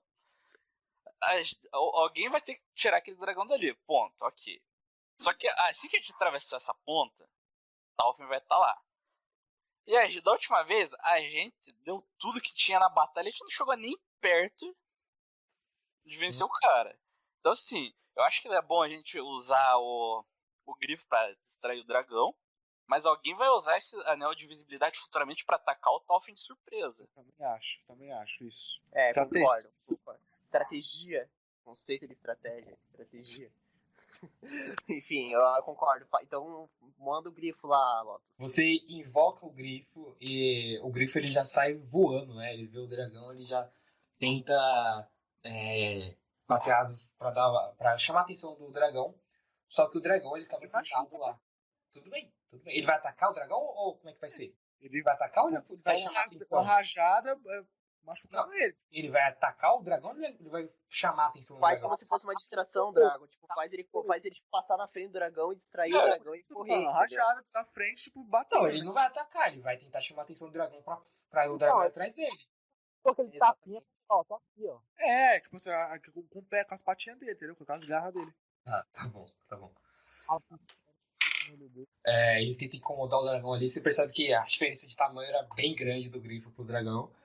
A gente- al- alguém vai ter que tirar aquele dragão dali, ponto, ok. Só que assim que a gente atravessar essa ponta, Talfin vai estar lá. E a, da última vez, a gente deu tudo que tinha na batalha, a gente não chegou nem perto de vencer o cara. Então, assim, eu acho que é bom a gente usar o, o grifo pra distrair o dragão, mas alguém vai usar esse anel de visibilidade futuramente pra atacar o Talfin de surpresa. Também acho, também acho isso. É, Estratégia. concordo, concordo. Estratégia. Conceito de estratégia. Estratégia. Enfim, eu concordo. Fa- Então, manda o grifo lá, Lotus. Você invoca o grifo e o grifo ele já sai voando, né? Ele vê o dragão, ele já tenta é, bater asas pra, dar, pra chamar a atenção do dragão. Só que o dragão ele tava Ele machuca, sentado lá. Tudo bem, tudo bem. Ele vai atacar o dragão ou como é que vai ser? Ele Ele vai atacar ou ele Tipo, vai dá chamar a uma, atenção? uma rajada é, machucando ele. Ele vai atacar o dragão ou ele vai- ele vai chamar a atenção do Faz dragão? como se fosse uma distração, Drago. Tipo, faz ele, faz ele passar na frente do dragão e distrair o É, dragão e Isso, correr. uma entendeu? rajada na frente, tipo, batendo. Não, ele não vai atacar, ele vai tentar chamar a atenção do dragão pra, pra o Então, dragão ir é- atrás dele. Pô, aquele tapinha, ó, tô aqui, ó. É, tipo assim, a- com, com o pé, com as patinhas dele, entendeu? Com as garras dele. Ah, tá bom, tá bom. Ah, meu Deus. É, ele tenta incomodar o dragão ali. Você percebe que a diferença de tamanho era bem grande do grifo pro dragão.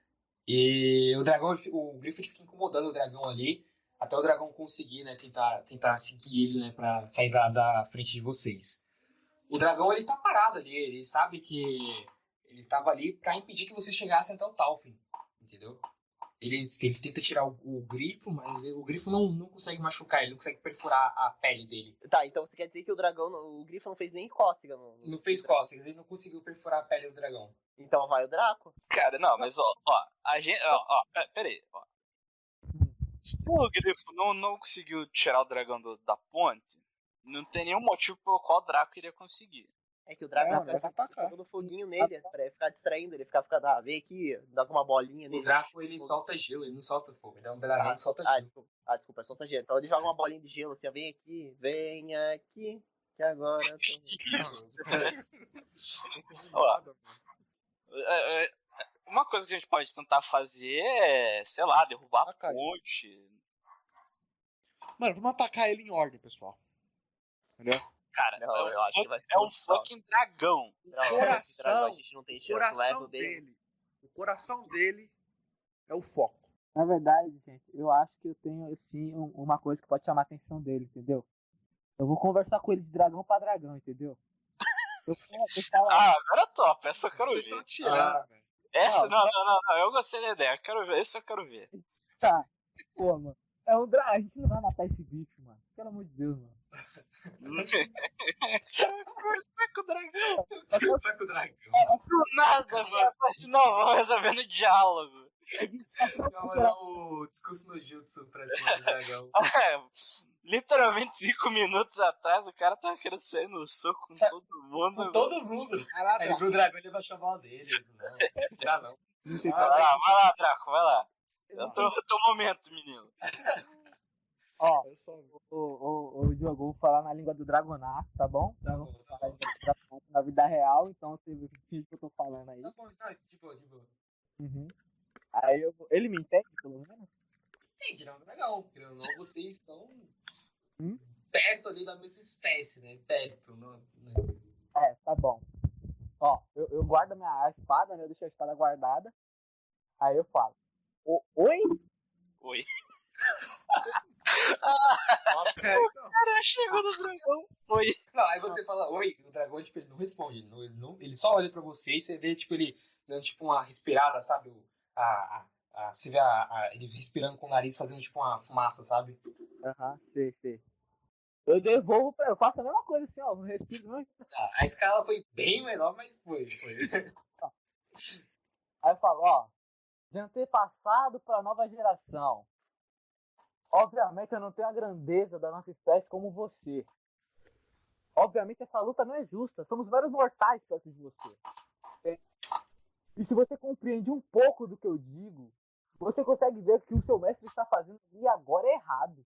E o dragão, ele fi- o grifo ele fica incomodando o dragão ali. Até o dragão conseguir, né, tentar, tentar seguir ele, né, pra sair da, da frente de vocês. O dragão, ele tá parado ali. Ele sabe que ele tava ali pra impedir que vocês chegassem até o Talfin. Entendeu? Ele, ele tenta tirar o, o grifo, mas o grifo não, não consegue machucar ele, não consegue perfurar a pele dele. Tá, então você quer dizer que o dragão, o grifo não fez nem cócega no. no- Não fez cócegas, ele não conseguiu perfurar a pele do dragão. Então vai o Draco. Cara, não, mas ó, ó, a gente. Ó, ó, pe- pera aí, ó. Se o grifo não, não conseguiu tirar o dragão do- da ponte, não tem nenhum motivo pelo qual o Draco iria conseguir. É que o Draco É, fica mas atacar. jogando foguinho nele, pra ele ficar distraindo, ele fica ficando, ah, vem aqui, dá com uma bolinha O nele. Draco, ele solta gelo, ele não solta fogo. Ele é um dragão que solta Ah, gelo. desculpa, ah, desculpa, é solta gelo. Então ele joga uma bolinha de gelo, assim, ó, vem aqui, vem aqui, que agora... eu tô- Ó, é, é, uma coisa que a gente pode tentar fazer é, sei lá, derrubar a Atacar ele. ponte. Mano, vamos atacar ele em ordem, pessoal. Entendeu? Cara, Não, é, eu acho que vai ser é um muito foda. fucking dragão. O Não, esse coração, dragão a gente não tem o chance, o coração level dele... dele, o coração dele é o foco. Na verdade, gente, eu acho que eu tenho, assim, um- uma coisa que pode chamar a atenção dele, entendeu? Eu vou conversar com ele de dragão pra dragão, entendeu? Eu, eu falo, Ah, agora top, essa eu quero Vocês ver. estão tirando, Ah. velho. Essa, Não, não, não, não, não, eu gostei da ideia, eu quero ver, isso eu quero ver. tá, pô, mano, é um dragão, a gente não vai matar esse bicho, mano. Pelo amor de Deus, mano. Conversar com o dragão. Só que o dragão. Do nada, mano. Não, vamos resolver no diálogo. Vamos dar o discurso no jutsu pra cima do dragão. É, literalmente cinco minutos atrás o cara tava querendo sair no soco com Sa- todo mundo. Com todo mundo. Vai lá, Aí ele Draco. viu o dragão, ele vai chamar o dele. Não, dá não. Vai Vai lá, lá, Draco. vai lá, Draco, vai lá. Eu tô no teu momento, menino. Ó, Eu só- o, o, o Diogo, eu vou falar na língua do Dragonato, tá bom? Tá Eu não bom, vou tá falar bom. na língua do Dragonato na vida real, então você finge que eu tô falando aí. Tá bom, tá, de boa, de boa. Uhum. Aí eu, vou- ele me entende, pelo menos? Entendi, não, dragão. Querendo ou não, vocês estão Hum? perto ali da mesma espécie, né? Perto. Não, né? É, tá bom. Ó, eu, eu guardo a minha a espada, né? Eu deixo a espada guardada. Aí eu falo. "O- Oi? Oi. É, então. Cara, chegou no dragão. Oi. Não, aí você fala, oi, o dragão, tipo, ele não responde, ele, não, ele, não- ele só olha pra você e você vê, tipo, ele dando, tipo, uma respirada, sabe? O- A, a, a- você vê a, a- ele respirando com o nariz, fazendo, tipo, uma fumaça, sabe? Aham, sei, sei. Eu devolvo pra. Eu faço a mesma coisa assim, ó. Eu respiro. Não... Ah, a escala foi bem menor, mas foi, foi. Aí eu falo, ó. De antepassado pra nova geração. Obviamente eu não tenho a grandeza da nossa espécie como você. Obviamente essa luta não é justa. Somos vários mortais perto de você. É. E se você compreende um pouco do que eu digo, você consegue ver que o seu mestre está fazendo ali agora é errado.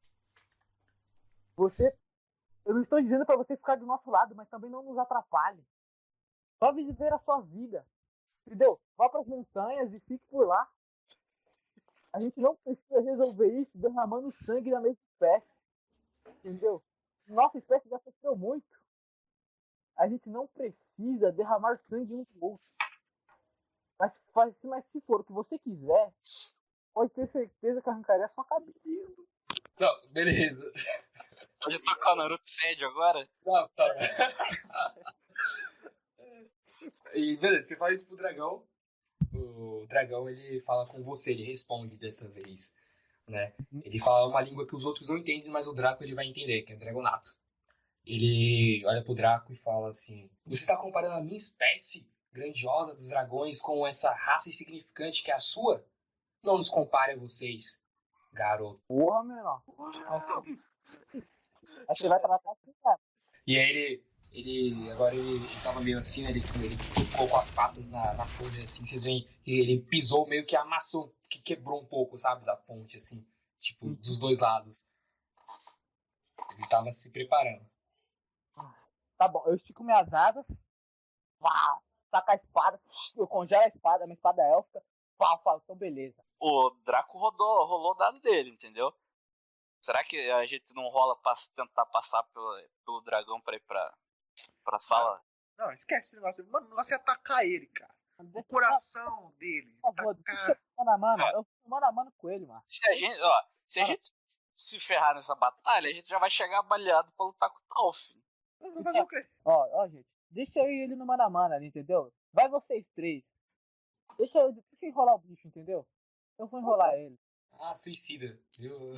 Você... Eu não estou dizendo para você ficar do nosso lado, mas também não nos atrapalhe. Só viver a sua vida. Entendeu? Vá para as montanhas e fique por lá. A gente não precisa resolver isso derramando sangue na mesma espécie. Entendeu? Nossa espécie já sofreu muito. A gente não precisa derramar sangue um do outro. Mas, mas se for o que você quiser, pode ter certeza que arrancaria a sua cabeça. Não, beleza. Pode tocar o Naruto Sédio agora? Não, tá. E beleza, você fala isso pro dragão. O dragão, ele fala com você, ele responde dessa vez, né? Ele fala uma língua que os outros não entendem, mas o Draco ele vai entender, que é Dragonato. Ele olha pro Draco e fala assim: você tá comparando a minha espécie grandiosa dos dragões com essa raça insignificante que é a sua? Não nos compare a vocês, garoto. Porra, menor. Aí você vai tratar assim, cara. E aí ele... Ele, agora ele, ele tava meio assim, né? Ele, ele tocou com as patas na, na folha, assim, vocês veem que ele pisou meio que amassou, que quebrou um pouco, sabe, da ponte, assim, tipo, dos dois lados. Ele tava se preparando. Tá bom, eu estico minhas asas, pá, saca a espada, eu congelo a espada, minha espada é élfica, pá, falo, então beleza. O Draco rodou, rolou o dado dele, entendeu? Será que a gente não rola pra tentar passar pelo, pelo dragão pra ir pra... pra sala? Não, não, esquece esse negócio. Mano, o negócio é atacar ele, cara. O coração dele. Por favor, Atacar. mano a mano, eu fui mano a mano com ele, mano. Se a gente, ó, se a gente se ferrar nessa batalha, a gente já vai chegar baleado pra lutar com o Tal, filho. Vai fazer o quê? Ó, ó, gente, deixa eu ir ele no mano a mano ali, entendeu? Vai vocês três. Deixa eu, deixa eu enrolar o bicho, entendeu? Eu vou enrolar ele. Ah, suicida. Viu?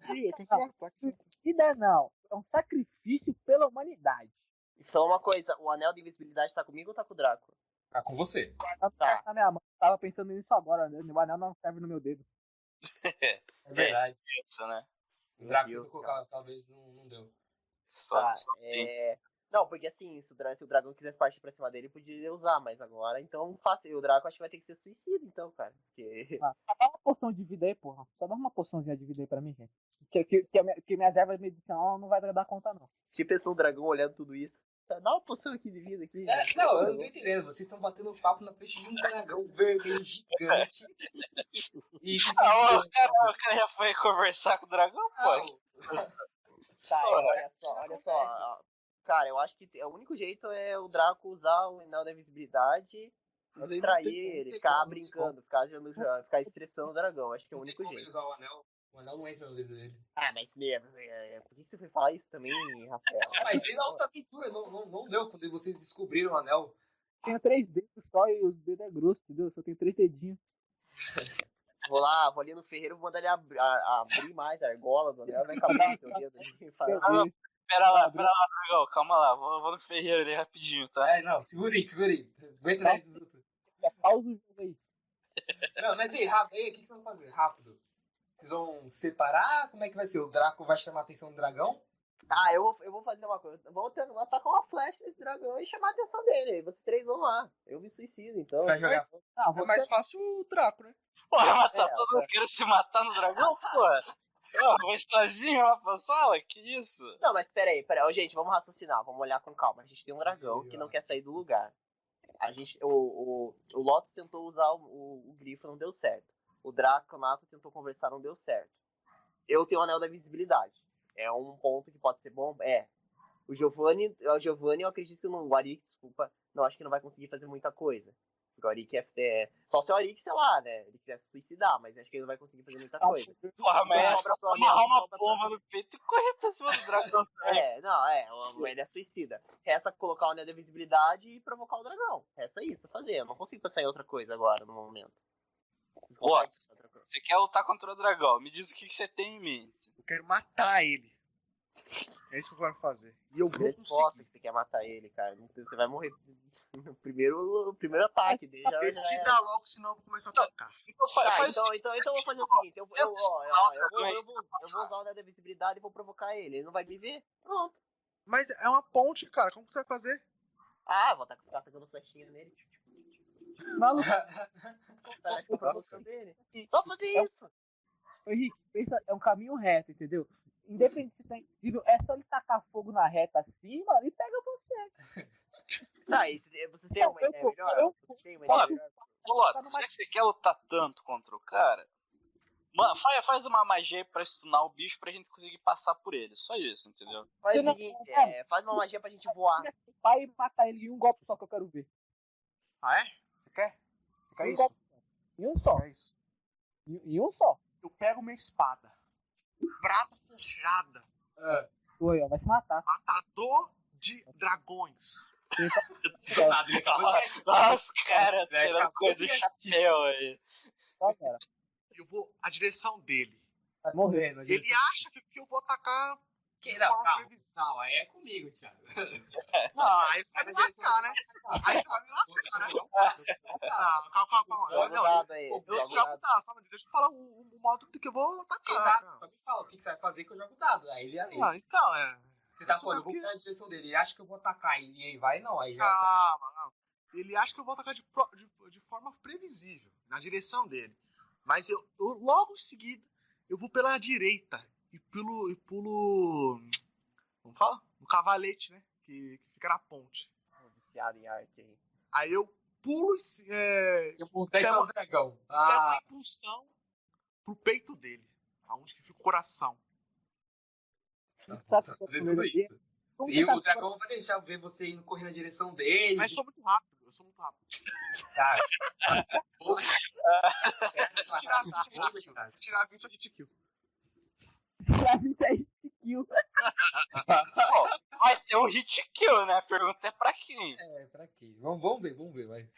Suicida não, é um sacrifício pela humanidade. E só uma coisa, o anel de invisibilidade tá comigo ou tá com o Draco? Tá com você. Tá. Na minha mão, tava pensando nisso agora, né? O anel não serve no meu dedo. É verdade. Isso, né? O Draco Deus, tocou, cara. talvez não, não deu. Só, Tá, só é... Não, porque assim, se o, dra- se o dragão quisesse partir pra cima dele, podia usar, mas agora, então, fácil. O Draco acho que vai ter que ser suicida, então, cara. Porque... Ah, só dá uma porção de vida aí, porra. Só dá uma porçãozinha de vida aí pra mim, gente. Que, que, que, a minha, que minhas ervas medicinal não vai dar conta, não. Que pensou o dragão olhando tudo isso? Dá uma poção aqui de vida aqui. É, gente. não, eu não tô entendendo. Vocês estão batendo papo na frente de um dragão vermelho gigante. E vocês Ah, tão- o, cara, o cara já foi conversar com o dragão, pô. Ah, Tá, Só, olha só, olha só. ó, Cara, eu acho que o único jeito é o Draco usar o anel da invisibilidade, Mas aí não distrair tem como, ele, tem ficar como, não tem brincando, ficar, jogando, ficar estressando o dragão. Acho que é o não tem único como ele jeito. usar o anel. O anel não entra no dedo dele. Ah, mas mesmo, é, por que você foi falar isso também, Rafael? Mas veio na outra aventura, não, não, não deu quando vocês descobriram o anel. Tenho três dedos só e os dedos é grosso, entendeu? Só tenho três dedinhos. Vou lá, vou ali no ferreiro, vou mandar ele ab- a- abrir mais a argola do anel, vai acabar o teu dedo ali. Fala, Ah, não, pera lá, pera lá, dragão, calma lá, vou, vou no ferreiro ali rapidinho, tá? É, não, segura aí, segura aí. Aguenta dez minutos. É pausa o jogo aí. Não, mas aí, rápido, aí, o que vocês vão fazer? Rápido. Vocês vão separar? Como é que vai ser? O Draco vai chamar a atenção do dragão? Ah, eu vou, eu vou fazer uma coisa. Vamos ter- vamos atacar uma flecha nesse dragão e chamar a atenção dele. Aí vocês três vão lá. Eu me suicido, então. Vai jogar. Não, É você... mais fácil o Draco, né? Porra, mas tá É, todo mundo querendo se matar no dragão, porra? Ó, vou sozinho lá pra sala? Que isso? Não, mas peraí, peraí. Ô, gente, vamos raciocinar, vamos olhar com calma. A gente tem um dragão que não quer sair do lugar. A gente, o, o, o Lotus tentou usar o, o, o grifo, não deu certo. O Draconato tentou conversar, não deu certo. Eu tenho o anel da visibilidade. É um ponto que pode ser bom? É. O Giovanni, o Giovanni eu acredito que não, o Arik, desculpa, não acho que não vai conseguir fazer muita coisa. Porque o Arik é, é. Só se o Arik, sei lá, né? Ele quiser se suicidar, mas acho que ele não vai conseguir fazer muita coisa. Porra, mas Então, é sobra pro amarrar anel, uma sobra pro bomba no peito e correr pra cima do dragão também. É, não, é, o- ele é suicida. Resta colocar o anel da visibilidade e provocar o dragão. Resta isso, fazer. Eu não consigo pensar em outra coisa agora, no momento. Vocês Pô, conseguem pensar em outra coisa? Você quer lutar contra o dragão? Me diz o que, que você tem em mente. Eu quero matar ele. É isso que eu quero fazer. E eu vou Resposta conseguir. que você quer matar ele, cara. Você vai morrer no primeiro, no primeiro ataque dele. Já, já Decida era. logo, senão eu vou começar a atacar. Fa- Tá, faz então, então, então eu vou fazer o seguinte, eu, eu, ó, ó, eu, vou, eu, vou, eu vou usar o da visibilidade e vou provocar ele. Ele não vai me ver? Pronto. Mas é uma ponte, cara. Como que você vai fazer? Ah, vou estar tá tacando flechinha nele. Maluco, Tá provocando ele. Só fazer isso. ô, Henrique, pensa, é um caminho reto, entendeu? Independente se tá invisível, é só ele tacar fogo na reta assim, mano, e pega você. Tá, e se- você tem uma Eu- ideia eu- melhor? eu- Você tem uma Ó, ideia melhor? Ô, Lotus, já que você quer lutar tanto contra o cara, mano, faz, faz uma magia pra stunar o bicho pra gente conseguir passar por ele. Só isso, entendeu? Faz Eu o não- seguinte, é, faz uma magia pra gente voar. Vai matar ele em um golpe só que eu quero ver. Ah, é? Você quer? Você quer Um isso? golpe só. Em um só. Quer isso? Em, em um só. Eu pego minha espada. Prata fechada. Oi, ó, vai se matar. Matador de dragões. Nossa, cara, Velho, tirando coisa de chapéu aí. Só, cara. Eu vou à direção dele. Tá morrendo. Ele acha que, que eu vou atacar Que de não, forma calma, previsível. calma, aí é comigo, Thiago. Não, aí você vai me lascar, né? Aí você vai me lascar, né? Não, calma, calma, calma. Joga o Não, dado aí. eu joga o jogo dado. dado, calma, deixa eu falar o, o modo que eu vou atacar. Exato, cara. só me fala o que que você vai fazer que eu jogo dado. Aí ele, ele Ah, então, é. você tá isso falando, é eu vou porque- pra direção dele, ele acha que eu vou atacar e aí vai, não, aí já... Calma, calma. Ele acha que eu vou atacar de, pro- de, de forma previsível, na direção dele. Mas eu, eu logo em seguida, eu vou pela direita e pelo. E pulo. Como fala? No cavalete, né? Que, que fica na ponte. Tô viciado em arte aí. Aí eu pulo e se- é, Eu montei Tem só o uma- dragão. pego a Ah, impulsão pro peito dele. Aonde que fica o coração. Sabe nossa, que eu tô fazer com medo tudo dele? isso. Como E que tá o dragão vai deixar eu ver você indo correr na direção dele. Mas sou muito rápido, eu sou muito rápido. Cara. Vou tirar vinte a hit kill. Vou tirar vinte a hit kill. pra mim tá esse kill? Pô, vai ter um hit kill, né? A pergunta é pra quem? É, pra quê? Vamos, vamos ver, vamos ver, vai.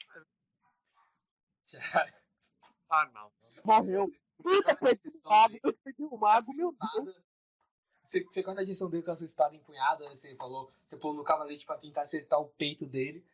Thiago. Ah, não. Morreu. Puta, perdi o mago, eu perdi o mago, meu Deus. Você, você corta a direção dele com a sua espada empunhada, você falou, você pulou no cavalete pra tentar acertar o peito dele.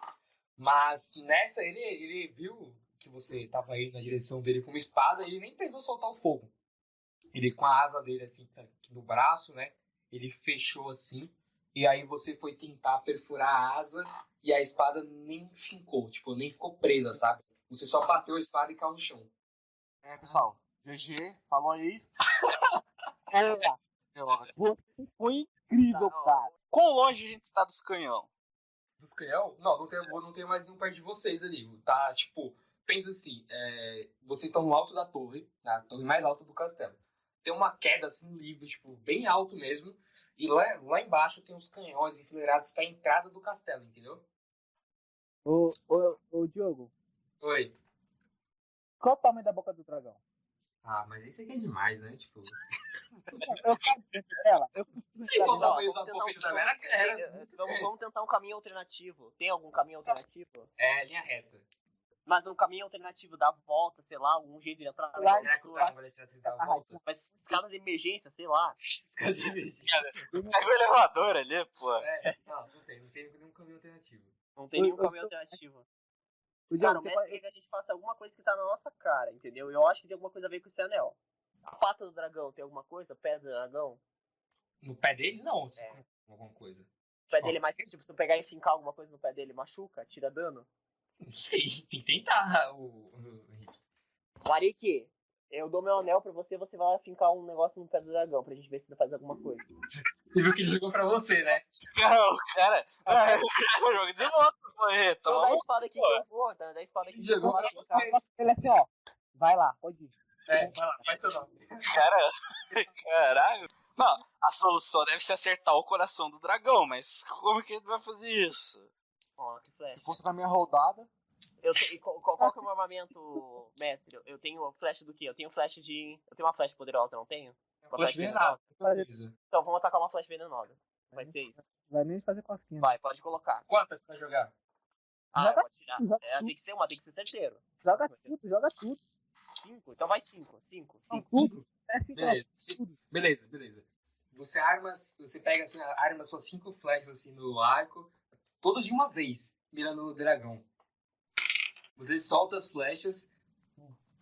Mas nessa, ele, ele viu que você tava indo na direção dele com uma espada e ele nem precisou soltar o fogo. Ele com a asa dele assim, tá aqui no braço, né? Ele fechou assim. E aí você foi tentar perfurar a asa e a espada nem fincou, tipo, nem ficou presa, sabe? Você só bateu a espada e caiu no chão. É, pessoal. G G, falou aí. Cara, você foi incrível, Tá, ó. cara. Quão longe a gente tá dos canhão? Dos canhão? Não, não tem, não tem mais nenhum perto de vocês ali. Tá, tipo, pensa assim, é, vocês estão no alto da torre, na torre mais alta do castelo. Tem uma queda assim livre, tipo, bem alto mesmo. E lá, lá embaixo tem os canhões enfileirados pra entrada do castelo, entendeu? Ô, ô, ô, Diogo, Oi. qual o tamanho da boca do dragão? Ah, mas isso aqui é demais, né? Tipo, Eu quero dentro dela. Eu preciso Sim, entrar o dentro tamanho Vamos da tentar boca um- do dragão era, era vamos- muito vamos, grande. vamos tentar um caminho alternativo. Tem algum caminho alternativo? É, linha reta. Mas um caminho alternativo dá volta, sei lá, algum jeito de entrar. Lá- Será que o dragão vai deixar vocês dar a volta? Mas escada de emergência, sei lá. Pega o elevador ali, pô. É, não, não tem, não tem nenhum caminho alternativo. Não tem Eu- nenhum eu caminho tô- alternativo. O Cara, Diogo, o você mestre pode- quer que a gente faça alguma coisa que tá na nossa cara, entendeu? Eu acho que tem alguma coisa a ver com esse anel. A pata do dragão tem alguma coisa? O pé do dragão? No pé dele, não. se- É. Alguma coisa. O pé dele é mais. Tipo, se eu pegar e fincar alguma coisa no pé dele, machuca? Tira dano? Não sei, tem que tentar, o, o Henrique. Marique, eu dou meu anel pra você, você vai lá fincar um negócio no pé do dragão pra gente ver se ele faz alguma coisa. Você viu que ele jogou pra você, né? Cara, o cara. O jogo de outro, foi. Então Toma dá a um- espada aqui que eu vou, tá? Dá a espada aqui Ele que eu jogou vou. pra fincar. você. Ele assim, ó. Vai lá, pode ir. É, vai lá, faz seu nome. Cara, caralho. Não, a solução deve ser acertar o coração do dragão, mas como que ele vai fazer isso? Ó, que flecha. Se fosse na minha rodada, Eu te- qual, qual- qual que é o meu armamento, mestre? Eu tenho flecha do quê? Eu tenho flecha de. Eu tenho uma flecha poderosa, não tenho? Uma Flash venenosa. Beleza. Então vamos atacar uma flecha venenosa. Vai ser isso. Vai nem fazer cosquinha. Vai, pode colocar. Quantas você vai jogar? Ah, Joga pode tirar. joga É, tem que ser uma, tem que ser certeiro. Joga tudo, joga tudo. Cinco? Então vai cinco. Cinco. Não, Cinco. tudo. É assim, Beleza. Se- tudo. Beleza, beleza. Você arma, você pega assim, arma suas cinco flechas assim no arco, todas de uma vez, mirando no dragão. Você solta as flechas,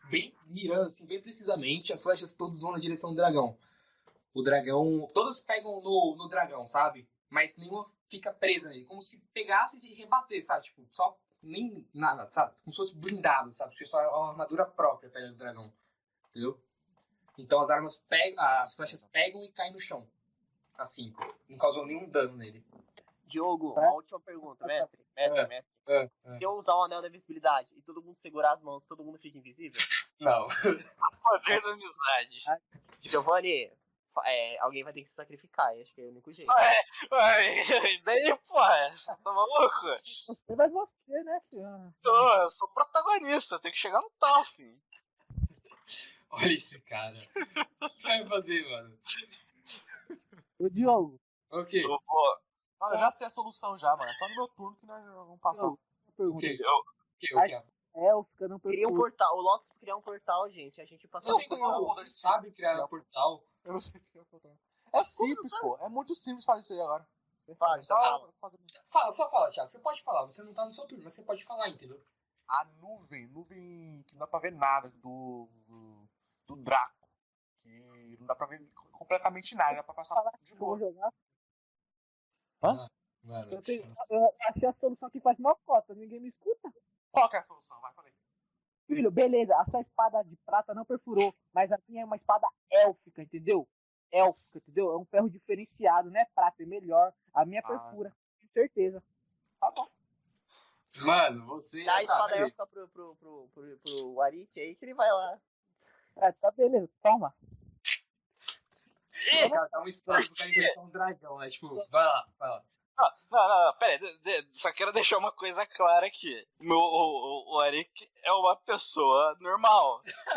bem mirando, assim, bem precisamente. As flechas todas vão na direção do dragão. O dragão... Todas pegam no, no dragão, sabe? Mas nenhuma fica presa nele. Como se pegasse e rebater, sabe? Tipo, só... Nem nada, sabe? Como se fosse blindado, sabe? Porque só é uma armadura própria pega do dragão. Entendeu? Então as armas pegam... As flechas pegam e caem no chão. Assim. Não causou nenhum dano nele. Diogo, uma última pergunta, mestre. Mestre, É. mestre. É, é. Se eu usar o anel da visibilidade e todo mundo segurar as mãos, todo mundo fica invisível? Não. Poder da amizade. Giovanni, é, alguém vai ter que se sacrificar, acho que é o único jeito. Ué, ué, daí, porra, você tá maluco? Você vai você, né, senhora? Ô, eu sou protagonista, eu tenho que chegar no tal, filho. Olha esse cara. O que você vai fazer, mano? Ô, Diogo, Ok. Eu vou. Ah, eu já sei a solução já, mano. É só no meu turno que nós vamos passar. uma pergunta. Ok. Eu, Ok, ok. Élfica não Cria um perfura. portal, o Lotus criar um portal, gente. A gente passa Eu por tenho portal. um poder de Sabe criar um portal? Eu não sei criar portal. É simples, pô. É muito simples fazer isso aí agora. Fala, É então só fala. fazer Fala, só fala, Thiago. Você pode falar. Você não tá no seu turno, mas você pode falar, entendeu? a nuvem, nuvem que não dá pra ver nada do, do, do Draco. Que não dá pra ver completamente nada, dá pra passar de Eu vou boa. jogar. Hã? Mano, Eu, tenho, eu achei a solução que faz maior cota, ninguém me escuta. Qual que é a solução? Vai, falei. Filho, beleza, a sua espada de prata não perfurou, mas a minha é uma espada élfica, entendeu? Élfica, entendeu? É um ferro diferenciado, não é prata, é melhor. A minha Ah. perfura, com certeza. Tá bom. Mano, você. Dá a tá, espada beleza. élfica pro, pro, pro, pro, pro Arik aí que ele vai lá. É, tá beleza, toma. Ih, cara, tá uma história pro cara enfrentar um dragão, né? Tipo, vai lá, vai lá. Não, não, não, não, pera aí, de- de- só quero deixar uma coisa clara aqui. O, meu, o, o, o Arik é uma pessoa normal.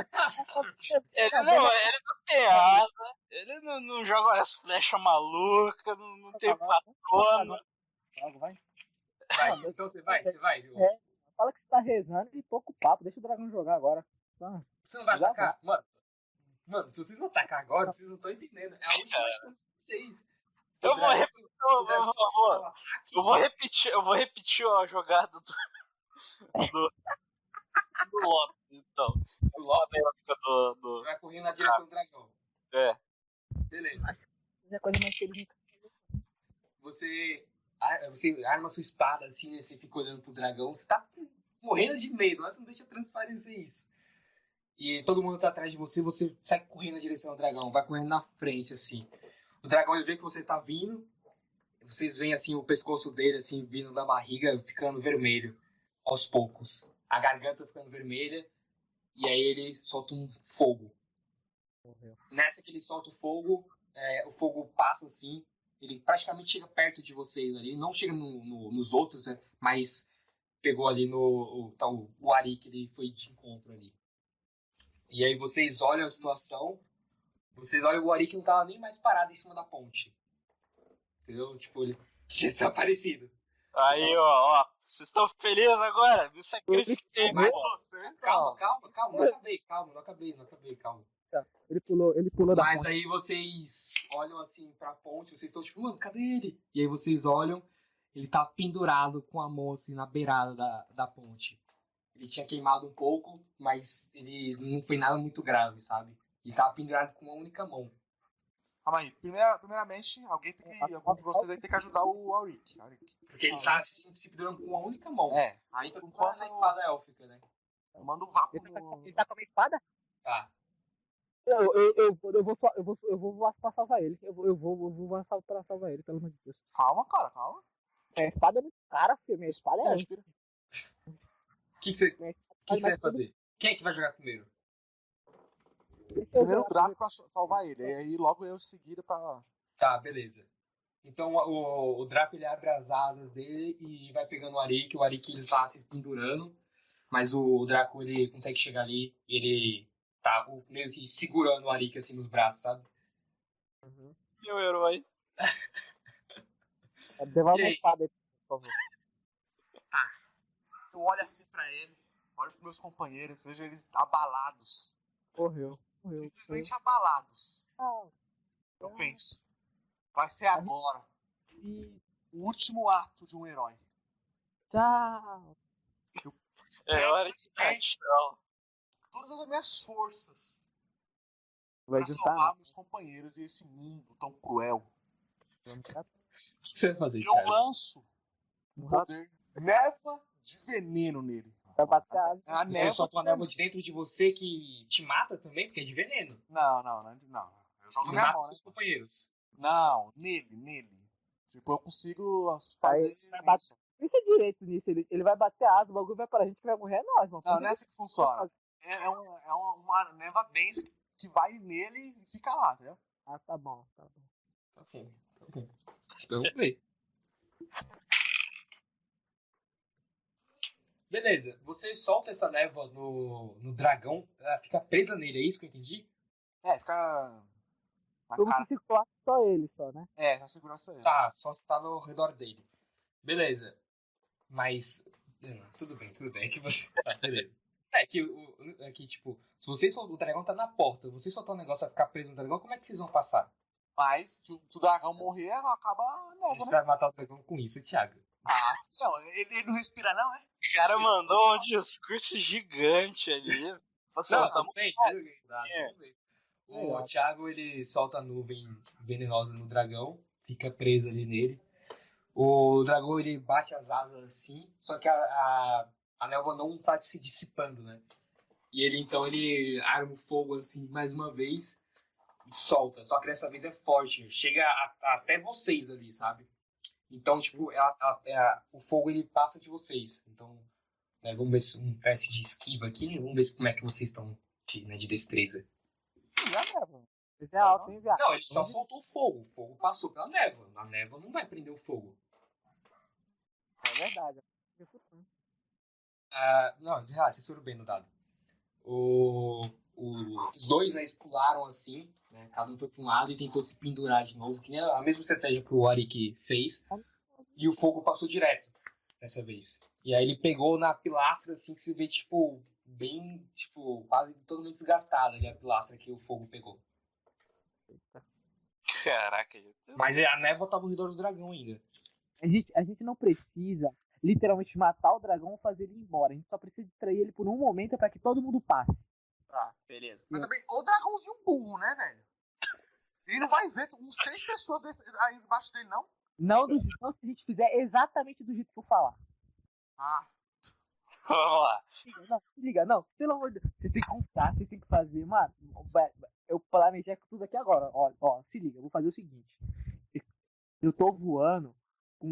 Ele não, ele não tem asa, ele não, não joga umas flechas malucas, não, não tem patrona. Logo, vai. Vai, Não, então você vai, você vai. viu? É. Fala que você tá rezando e pouco papo, deixa o dragão jogar agora. Ah, Você não vai Já atacar? Mano, mano, se vocês não atacar agora, vocês não estão entendendo. É a última Cara. chance de vocês. Eu O vou dragão- repetir, eu, o eu, dragão eu vou, fala, "Ataque". eu vou repetir, eu vou repetir a jogada do do, do Lotus, então. O Loki Do, do, vai correndo na direção do dragão. é. Beleza. é a coisa mais inteligente. Você, ar- você arma sua espada assim, né? Você fica olhando pro dragão. Você tá morrendo de medo, mas não deixa transparecer isso. E todo mundo tá atrás de você, você sai correndo na direção do dragão, vai correndo na frente, assim. O dragão, ele vê que você tá vindo, vocês veem, assim, o pescoço dele, assim, vindo da barriga, ficando vermelho, aos poucos. A garganta ficando vermelha, e aí ele solta um fogo. Morreu. Nessa que ele solta o fogo, é, o fogo passa, assim, ele praticamente chega perto de vocês ali, não chega no, no- nos outros, né, mas pegou ali no o, tá, o, o Arik, ele foi de encontro ali. E aí vocês olham a situação, vocês olham o Arik não tava nem mais parado em cima da ponte. Entendeu? Tipo, ele tinha desaparecido. Aí, ó, ó, vocês estão felizes agora? Me sacrifiquei, Mas pô. vocês Calma, não. calma, calma, não acabei, calma, não acabei, não acabei, calma. Ele pulou, ele pulou da Mas ponte. aí vocês olham assim pra ponte, vocês estão tipo, mano, cadê ele? E aí vocês olham, ele tá pendurado com a mão assim na beirada da, da ponte. Ele tinha queimado um pouco, mas ele não foi nada muito grave, sabe? Ele tava pendurado com uma única mão. Calma aí. Primeira, primeiramente, alguém tem que. Algum de vocês aí tem que ajudar o Auric. Auric. Porque ele tá se, se pendurando com uma única mão. É, aí Enquanto enquanto na espada élfica, né? eu mando o vapo Ele tá, no. ele tá com a minha espada? Tá. Eu, eu, eu, eu, vou, só- eu, vou, eu vou voar pra salvar ele. Eu vou, eu vou, eu vou voar pra salvar ele, pelo amor de Deus. Calma, cara, calma. Minha espada é muito cara, filho. Minha espada é. Respira. O que, que, você, Minha que, que espada você vai mais fazer? Quem é que vai jogar primeiro? Deixa eu Primeiro o jogar Draco pra salvar ele. E aí logo eu em seguida pra. Tá, beleza. Então o, o Draco ele abre as asas dele e vai pegando o Arik. O Arik ele tá se pendurando, mas o Draco ele consegue chegar ali e ele tá o- meio que segurando o Arik assim nos braços, sabe? Meu herói. Devolve E minha aí? espada aí, por favor. Eu olho assim pra ele, olho pros meus companheiros, vejo eles abalados. Morreu. Morreu. Simplesmente abalados. Tchau. Eu penso. Vai ser agora E o último ato de um herói. tchau. É hora de dar tchau. todas as minhas forças Vai pra juntar. salvar meus companheiros e esse mundo tão cruel. Vamos pra- O que você vai fazer, Eu Thiago? lanço um poder névoa de veneno nele. Vai bater a asa. É a Você névoa solta uma de névoa veneno. de dentro de você que te mata também, porque é de veneno. Não, não, não, não. Eu jogo E na minha mata mão, os né? seus companheiros. Não, nele, nele. Tipo, eu consigo fazer vai bater- isso. Pensa direito nisso. Ele, ele vai bater a asa, o bagulho vai pra gente que vai morrer é nós, mano. Não, não é assim que funciona. É, é, um, é uma, uma névoa densa que, que vai nele e fica lá, entendeu? Ah, tá bom, tá bom. Tá bom, tá bom. Então vamos ver. Beleza, você solta essa névoa no, no dragão, ela fica presa nele, é isso que eu entendi? É, fica na Como cara. se circulasse só ele, só, né? É, a segurança é. Tá, só se tá ao redor dele. Beleza. Mas. hum, Tudo bem, tudo bem. É que você. Tá, beleza. É que, o, é que tipo, se vocês sol- o dragão tá na porta, vocês soltar um negócio vai ficar preso no dragão, como é que vocês vão passar? Mas se o, se o dragão morrer, acaba a névoa, Você né? vai matar o dragão com isso, Thiago. Ah, não, ele, ele não respira, não, é? O cara mandou um discurso gigante ali. Você Não, tá tudo bem, tudo bem, tá, É. tudo bem. O Legal. Thiago, ele solta a nuvem venenosa no dragão, fica preso ali nele. O dragão, ele bate as asas assim, só que a, a, a névoa não tá se dissipando, né? E ele, então, ele arma o fogo assim, mais uma vez, e solta. Só que dessa vez é forte, chega a- a- até vocês ali, sabe? Então, tipo, é a- a- é a- o fogo, ele passa de vocês. Então, né, vamos ver se um teste de esquiva aqui, né? Vamos ver como é que vocês estão de, né, de destreza. Já leva. Esse é alto, hein, viado? Não, ele só soltou fogo. O fogo passou pela névoa. Na névoa não vai prender o fogo. É verdade. Ah, não, ah, vocês foram bem no dado. O, o- os dois, né, eles pularam assim, né, cada um foi para um lado e tentou se pendurar de novo, que nem a mesma estratégia que o Arik fez. E o fogo passou direto dessa vez. E aí ele pegou na pilastra, assim, que você vê, tipo, bem, tipo, quase totalmente desgastada ali a pilastra que o fogo pegou. Caraca, gente. Mas a névoa tava ao redor do dragão ainda. A gente, a gente não precisa literalmente matar o dragão ou fazer ele ir embora. A gente só precisa distrair ele por um momento para que todo mundo passe. Tá, beleza. Mas também, o dragãozinho burro, né, velho? Ele não vai ver uns três pessoas desse- aí embaixo dele, não? Não, do, não se a gente fizer exatamente do jeito que eu falar. Ah, Vamos lá. Se liga, não, se liga, não. Pelo amor de Deus. Você tem que contar, você tem que fazer, mano. vai- vai- Eu planejei tudo aqui agora. Ó, ó, se liga, eu vou fazer o seguinte. Eu tô voando com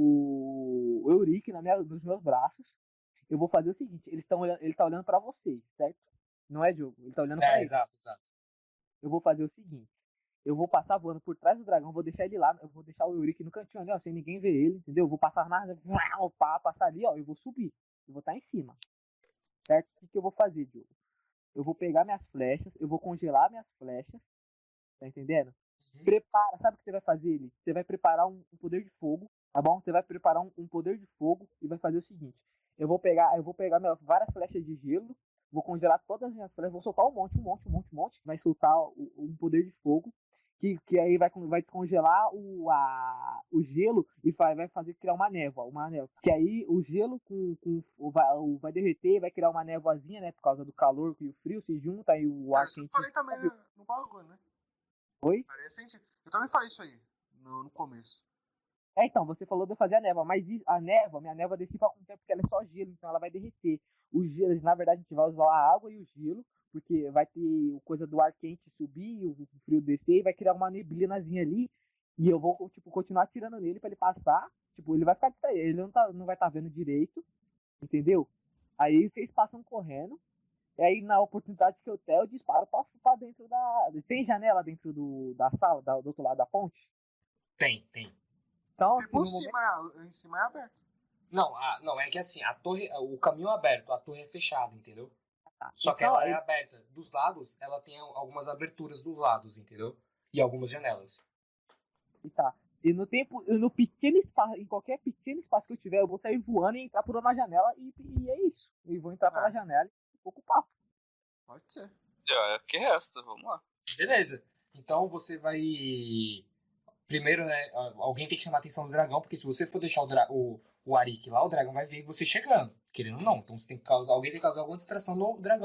o Euric na minha, nos meus braços. Eu vou fazer o seguinte, eles tão olhando, ele tá olhando pra vocês, certo? Não é jogo, ele tá olhando pra É, ele. exato, exato. Eu vou fazer o seguinte. Eu vou passar voando por trás do dragão, vou deixar ele lá, eu vou deixar o Euric no cantinho ali, ó, sem ninguém ver ele, entendeu? Eu vou passar na uau, pá, passar ali, ó, eu vou subir. Eu vou estar em cima. Certo? O que, que eu vou fazer, Diogo? Eu vou pegar minhas flechas, eu vou congelar minhas flechas. Tá entendendo? Uhum. Prepara, sabe o que você vai fazer, ele? Você vai preparar um, um poder de fogo, tá bom? Você vai preparar um, um poder de fogo e vai fazer o seguinte. Eu vou pegar, eu vou pegar minhas várias flechas de gelo, vou congelar todas as minhas flechas, vou soltar um monte, um monte, um monte, um monte, vai soltar o, um poder de fogo, que, que aí vai, vai descongelar o, a, o gelo e vai, vai fazer criar uma névoa, uma névoa. Que aí o gelo com, com o, vai, o, vai derreter e vai criar uma névoazinha, né? Por causa do calor e o frio se junta aí o é ar isso que eu quente. falei também no, no bagulho, né? Oi? Parece sentido. Eu também falei isso aí no, no começo. É, então, você falou de eu fazer a névoa, mas i- a névoa, minha névoa dissipa com o tempo porque ela é só gelo, então ela vai derreter. O gelo, na verdade, a gente vai usar a água e o gelo, porque vai ter o coisa do ar quente subir e o frio descer e vai criar uma neblinazinha ali. E eu vou, tipo, continuar atirando nele pra ele passar. Tipo, ele vai ficar distraído, ele não, tá, não vai estar vendo direito, entendeu? Aí vocês passam correndo. E aí, na oportunidade que eu tenho, eu disparo pra, pra dentro da. Tem janela dentro do, da sala, da- do outro lado da ponte? Tem, tem. Então, Tem assim, por no momento- cima, né? Em cima é aberto. Não, a, não, é que assim, a torre, o caminho é aberto, a torre é fechada, entendeu? tá. Só que Então, ela é aí- aberta. Dos lados, ela tem al- algumas aberturas dos lados, entendeu? E algumas janelas. E tá. E no tempo, e no pequeno espaço, em qualquer pequeno espaço que eu tiver, eu vou sair voando e entrar por uma janela e, e é isso. E vou entrar pela Ah. janela e um pouco papo. Pode ser. É o que resta, vamos lá. Beleza. Então você vai. Primeiro, né? Alguém tem que chamar a atenção do dragão, porque se você for deixar o, dra... o, o Arik lá, o dragão vai ver você chegando. Querendo ou não. Então você tem que causar. Alguém tem que causar alguma distração no dragão.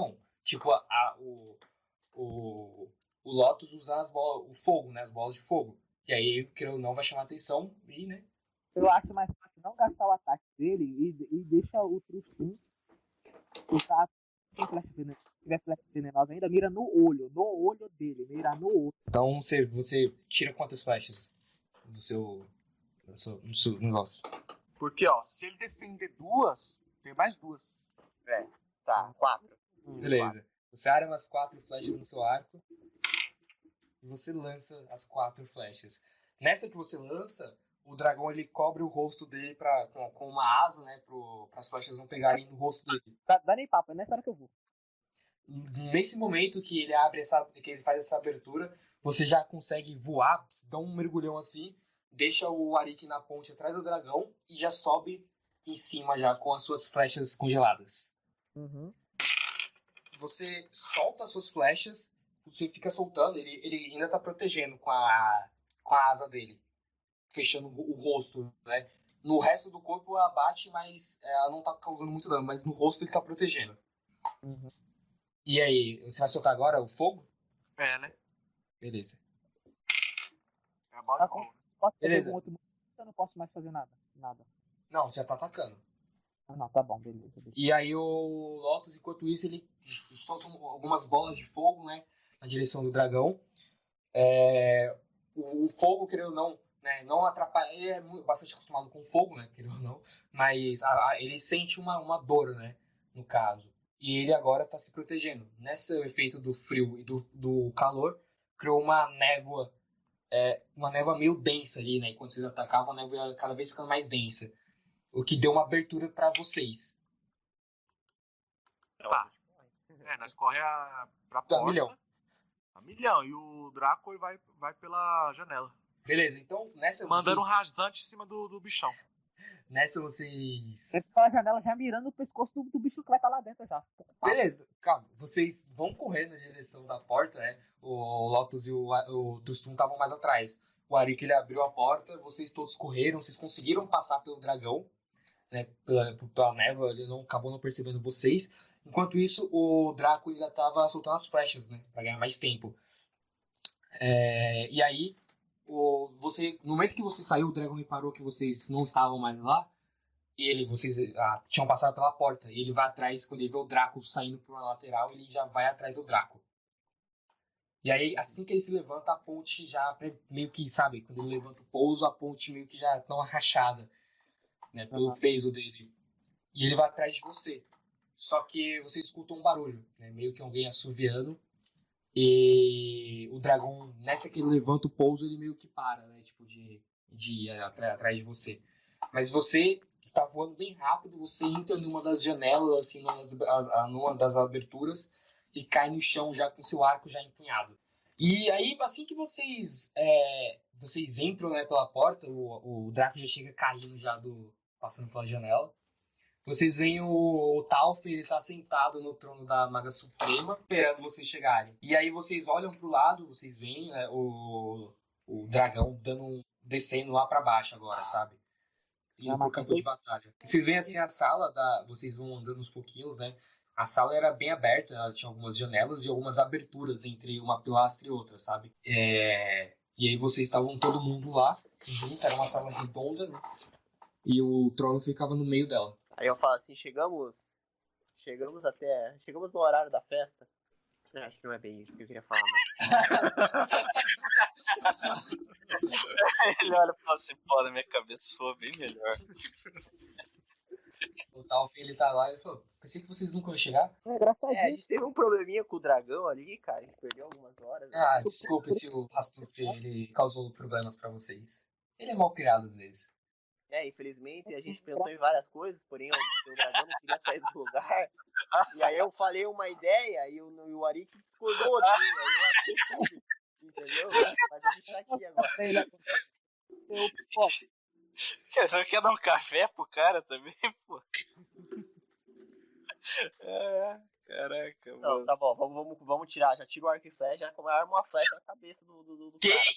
tipo, a, a- o, o, o Lotus usar as bolas, o fogo, né? As bolas de fogo. E aí, querendo ou não, vai chamar atenção e, né? Eu acho mais fácil não gastar o ataque dele e, e deixa o Trustum usar. Tem flecha venenosa, se tiver flecha venenosa ainda, mira no olho, no olho dele, mira no olho. Então você, você tira quantas flechas do seu, do seu, do seu negócio? Porque, ó, se ele defender duas, tem mais duas. É, tá, quatro. Beleza. Você arma as quatro flechas no seu arco e você lança as quatro flechas. Nessa que você lança, o dragão ele cobre o rosto dele pra, com, com uma asa, né? Para as flechas não pegarem no rosto dele. Dá, dá nem papo, é nessa hora que eu vou. Nesse momento que ele abre essa, que ele faz essa abertura, você já consegue voar, dá um mergulhão assim, deixa o Arik na ponte atrás do dragão e já sobe em cima já com as suas flechas congeladas. Uhum. Você solta as suas flechas, você fica soltando, ele, ele ainda tá protegendo com a, com a asa dele, fechando o, o rosto, né? No resto do corpo ela bate, mas ela não tá causando muito dano, mas no rosto ele tá protegendo. Uhum. E aí, você vai soltar agora o fogo? É, né? Beleza. É a bola Tá de fogo. Posso fazer Beleza. algum outro movimento? Eu não posso mais fazer nada. Nada. Não, você já tá atacando. Ah, não, tá bom, beleza. beleza. E aí o Lotus, enquanto isso, ele solta algumas bolas de fogo, né? Na direção do dragão. É, o, o fogo, querendo ou não, né, não atrapalha. Ele é muito, bastante acostumado com fogo, né? Querendo ou não. Mas a, a, ele sente uma, uma dor, né? No caso. E ele agora tá se protegendo. Nesse efeito do frio e do, do calor, criou uma névoa. É, uma névoa meio densa ali, né? Quando vocês atacavam, a névoa ia cada vez ficando mais densa. O que deu uma abertura para vocês. Tá. É, nós corre a, pra Tá, porta. milhão. A milhão. E o Draco ele vai, vai pela janela. Beleza, então nessa Mandando um vocês, rasante em cima do, do bichão. nessa vocês. Ele pela janela já mirando o pescoço do, do bicho que vai estar lá dentro já. Beleza, calma. Vocês vão correr na direção da porta, né? O Lotus e o, o Trustum estavam mais atrás. O Arik ele abriu a porta, vocês todos correram, vocês conseguiram passar pelo dragão, né? Pela, pela névoa, ele não acabou não percebendo vocês. Enquanto isso, o Draco ainda estava soltando as flechas, né? Pra ganhar mais tempo. É, e aí, o, você, no momento que você saiu, o dragão reparou que vocês não estavam mais lá. E ele, vocês ah, tinham passado pela porta. E ele vai atrás, quando ele vê o Draco saindo por uma lateral, ele já vai atrás do Draco. E aí, assim que ele se levanta, a ponte já meio que, sabe, quando ele levanta o pouso, a ponte meio que já dá uma rachada, né, pelo Uhum. peso dele. E ele vai atrás de você. Só que você escuta um barulho, né, meio que alguém assoviando. E o dragão, nessa que ele levanta o pouso, ele meio que para, né, tipo, de, de ir atrás de você. Mas você está voando bem rápido, você entra numa das janelas, assim, numa das, a, numa das aberturas, e cai no chão já com seu arco já empunhado. E aí, assim que vocês é, vocês entram, né, pela porta, o, o Draco já chega caindo já do, passando pela janela. Vocês veem o, o Talf, ele tá sentado no trono da Maga Suprema, esperando vocês chegarem. E aí vocês olham pro lado, vocês veem é, o, o dragão dando um, descendo lá pra baixo agora, sabe? Indo pro campo de batalha. Vocês veem assim a sala, da, vocês vão andando uns pouquinhos, né? A sala era bem aberta, ela tinha algumas janelas e algumas aberturas entre uma pilastra e outra, sabe? É... E aí vocês estavam todo mundo lá, junto, era uma sala redonda, né? E o trono ficava no meio dela. Aí eu falo assim, chegamos. Chegamos até. Chegamos no horário da festa. Eu acho que não é bem isso que eu queria falar, mas. Ele olha e fala assim, pô, na minha cabeça soa bem melhor. O Talf, ele tá lá e falou, pensei que vocês nunca iam chegar. É, graças a É, a Deus. gente teve um probleminha com o dragão ali, cara. A gente perdeu algumas horas. né? Ah, desculpe se o Rastuf, ele causou problemas pra vocês. Ele é mal criado às vezes. É, infelizmente a gente pensou em várias coisas, porém o, o dragão não queria sair do lugar. E aí eu falei uma ideia e o, e o Arik discordou de mim. Aí eu achei tudo. Entendeu? Mas a gente tá aqui agora. Eu, pô, Você quer dar um café pro cara também, pô? É, caraca, Não, mano. tá bom, vamos, vamos, vamos tirar. Já tira o arco e flecha, já arma uma flecha na cabeça do, do, do Que cara.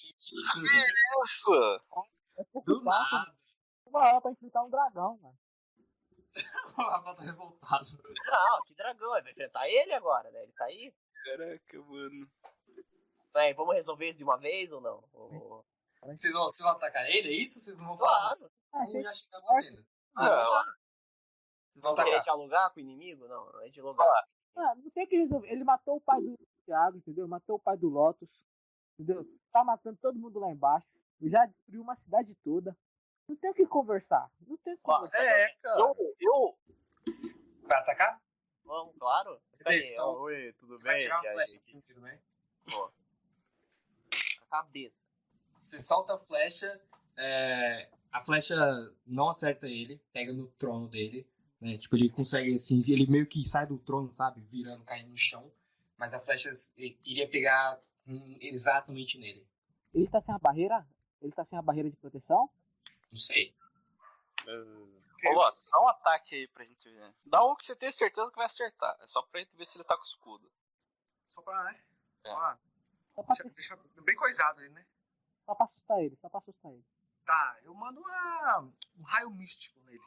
Isso! é pouco Do fácil, nada. uma hora pra enfrentar um dragão, mano. O Lazar tá revoltado. Não, que dragão, vai enfrentar ele agora, né? Ele tá aí. Caraca, mano. É, vamos resolver isso de uma vez ou não? Ou... Vocês vão, vocês vão atacar ele, é isso? Vocês não vão falar? Claro. Ah, Vamos já chegar batendo. Ah, Não. Vocês Vão vão querer atacar. dialogar com o inimigo? Não, não é dialogar. Ah, não tem que resolver. Ele matou o pai do Thiago, entendeu? Matou o pai do Lotus, entendeu? Tá matando todo mundo lá embaixo. Já destruiu uma cidade toda. Não tem o que conversar. Não tem o que Ó, conversar. É, cara. Eu, eu, Vai atacar? Vamos, claro. Beleza, Aí, então, ó, oi, tudo Vai bem? tirar E uma aí, flecha. que- Tudo bem? pô, a cabeça. Você solta a flecha, é, a flecha não acerta ele, pega no trono dele, né? Tipo, ele consegue, assim, ele meio que sai do trono, sabe? Virando, caindo no chão, mas a flecha iria pegar hum, exatamente nele. Ele tá sem a barreira? Ele tá sem a barreira de proteção? Não sei. Ô, Lotus, dá um ataque aí pra gente ver. Dá um que você tem certeza que vai acertar. É só pra gente ver se ele tá com escudo. Só pra, né? É. Ó, Só pra, deixa, deixa bem coisado ele, né? só pra assustar ele, só pra assustar ele. Tá, eu mando uma, um raio místico nele.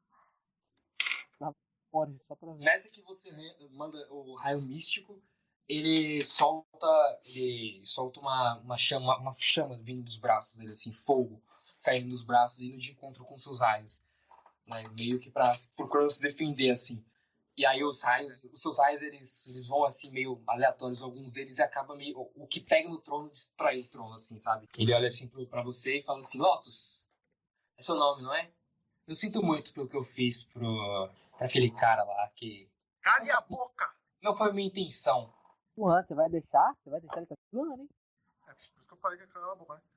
Pode, só pra ver. Nessa que você né, manda o raio místico, ele solta, ele solta uma, uma chama, uma chama vindo dos braços dele, assim, fogo saindo dos braços e indo de encontro com seus raios, né, meio que para procurando se defender, assim. E aí os raios, os seus raios, eles, eles vão assim meio aleatórios, alguns deles, e acaba meio o que pega no trono destrói o trono, assim, sabe? Ele olha assim pro, pra você e fala assim: Lotus, é seu nome, não é? Eu sinto muito pelo que eu fiz pro pra aquele cara lá que Cale a boca! não foi minha intenção. Juan, você vai deixar? Você vai deixar ele continuando, hein? É por isso que eu falei que é cala a boca, né?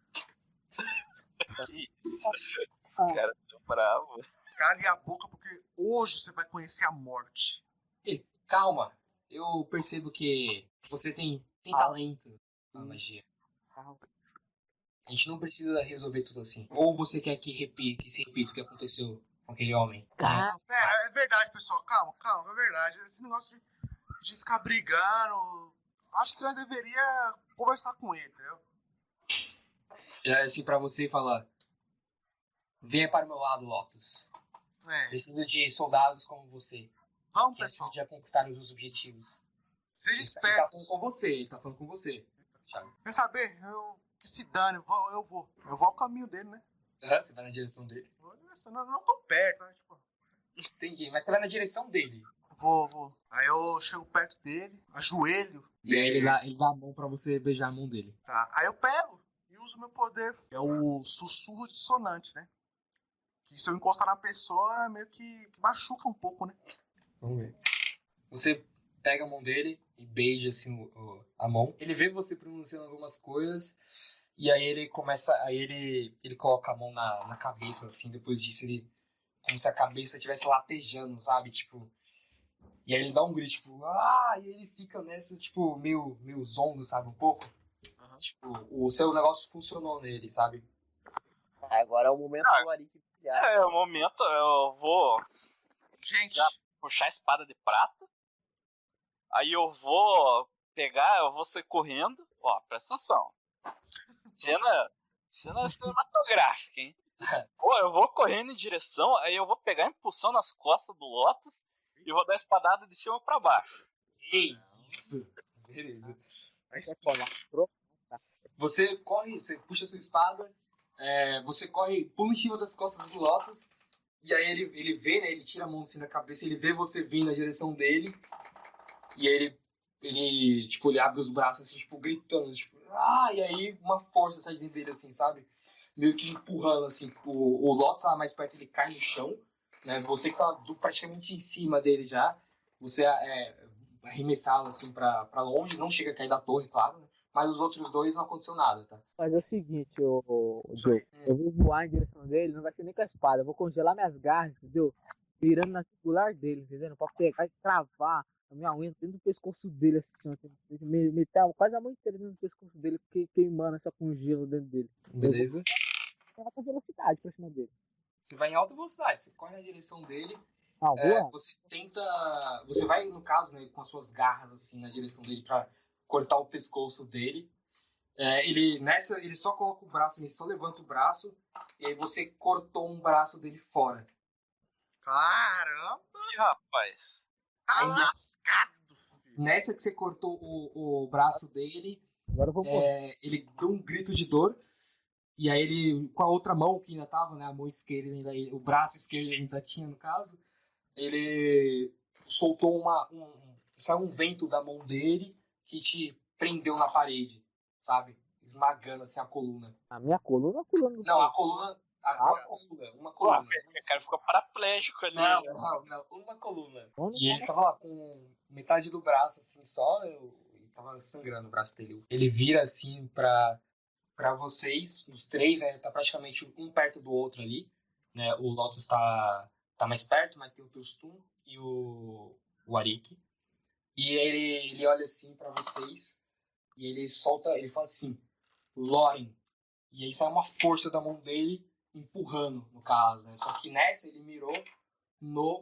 Ah, Cara, tô bravo. Cale a boca porque hoje você vai conhecer a morte. Ei, calma, eu percebo que você tem, tem Ah. talento na Hum. magia. calma. A gente não precisa resolver tudo assim. Ou você quer que, repita, que se repita o que aconteceu com aquele homem? Cara, Não, pera, é verdade, pessoal. Calma, calma, é verdade. Esse negócio de, de ficar brigando. Acho que eu deveria conversar com ele, entendeu? É assim pra você e falar: venha para o meu lado, Lotus. É. Preciso de soldados como você, Vamos, que pessoal. ajudem a conquistar os seus objetivos. Seja Ele tá esperto. falando com você, ele tá falando com você. Thiago. Quer saber? Eu, que se dane, eu vou, eu vou. Eu vou ao caminho dele, né? Aham, você vai na direção dele. Vou nessa- Não, não tão perto, né? Tipo, Entendi, mas você vai na direção dele. vou, vou. Aí eu chego perto dele, ajoelho. E aí ele dá, ele dá a mão pra você beijar a mão dele. Tá. Aí eu pego e uso meu poder. É o sussurro dissonante, né? Que se eu encostar na pessoa, meio que, que machuca um pouco, né? Vamos ver. Você pega a mão dele e beija assim o- o- a mão. Ele vê você pronunciando algumas coisas e aí ele começa, aí ele ele coloca a mão na, na cabeça assim. Depois disso ele como se a cabeça estivesse latejando, sabe? Tipo, e aí ele dá um grito tipo, ah, e ele fica nessa tipo meio meio zongo, sabe, um pouco. Aham. Tipo, o seu negócio funcionou nele, sabe? Agora é o momento Ah. do Arik brilhar. É, o momento eu vou Gente, Já. puxar a espada de prata. Aí eu vou pegar, eu vou sair correndo. Ó, presta atenção. Cena, cena cinematográfica, hein? Pô, eu vou correndo em direção, aí eu vou pegar a impulsão nas costas do Lotus e vou dar a espadada de cima pra baixo. Que isso. Beleza. a Quer colar? Pro- Você corre, você puxa sua espada, é, você corre, pula em cima das costas do Lotus, e aí ele, ele vê, né, ele tira a mão assim da cabeça, ele vê você vindo na direção dele, e aí ele, ele, tipo, ele abre os braços assim, tipo, gritando, tipo, ah, e aí uma força sai de dentro dele, assim, sabe? Meio que empurrando, assim, o, o Lotus lá mais perto, ele cai no chão, né, você que tá do- praticamente em cima dele já, você é arremessá-lo, assim, pra, pra longe, não chega a cair da torre, claro, né? Mas os outros dois não aconteceu nada, tá? Mas é o seguinte, o, o Joe, eu vou voar em direção dele, não vai ser nem com a espada, eu vou congelar minhas garras, entendeu? Mirando na circular dele, entendeu? Pra pegar e cravar a minha unha dentro do pescoço dele, assim, assim, me- meter quase a mão inteira dentro do pescoço dele, que, queimando essa com gelo dentro dele. Beleza? Eu vou com velocidade pra cima dele. Você vai em alta velocidade, você corre na direção dele, Ah, é, voa? você tenta, você vai, no caso, né, com as suas garras, assim, na direção dele pra cortar o pescoço dele. É, ele, nessa, ele só coloca o braço, ele só levanta o braço, e aí você cortou um braço dele fora. Caramba! Ih, rapaz. Tá Aí- lascado, filho. Nessa que você cortou o, o braço dele, Agora eu vou morrer. é, ele deu um grito de dor. E aí ele, com a outra mão que ainda tava, né? A mão esquerda ainda, o braço esquerdo ainda tinha, no caso. Ele soltou uma, um, saiu um vento da mão dele que te prendeu na parede, sabe? Esmagando assim a coluna. A minha coluna, a coluna do Não, a coluna, a, uma coluna, uma Pô, coluna. o cara ficou paraplégico ali. Não, né? não, não, uma coluna. Onde E ele tava lá com metade do braço assim só, eu, e tava sangrando o braço dele. Ele vira assim pra, pra vocês, os três, né? Tá praticamente um perto do outro ali, né? O Lotus tá, tá mais perto, mas tem o Pilstum e o, o Arik. E ele, ele olha assim pra vocês e ele solta, ele fala assim, Loren. E aí sai uma força da mão dele empurrando, no caso, né? Só que nessa ele mirou no...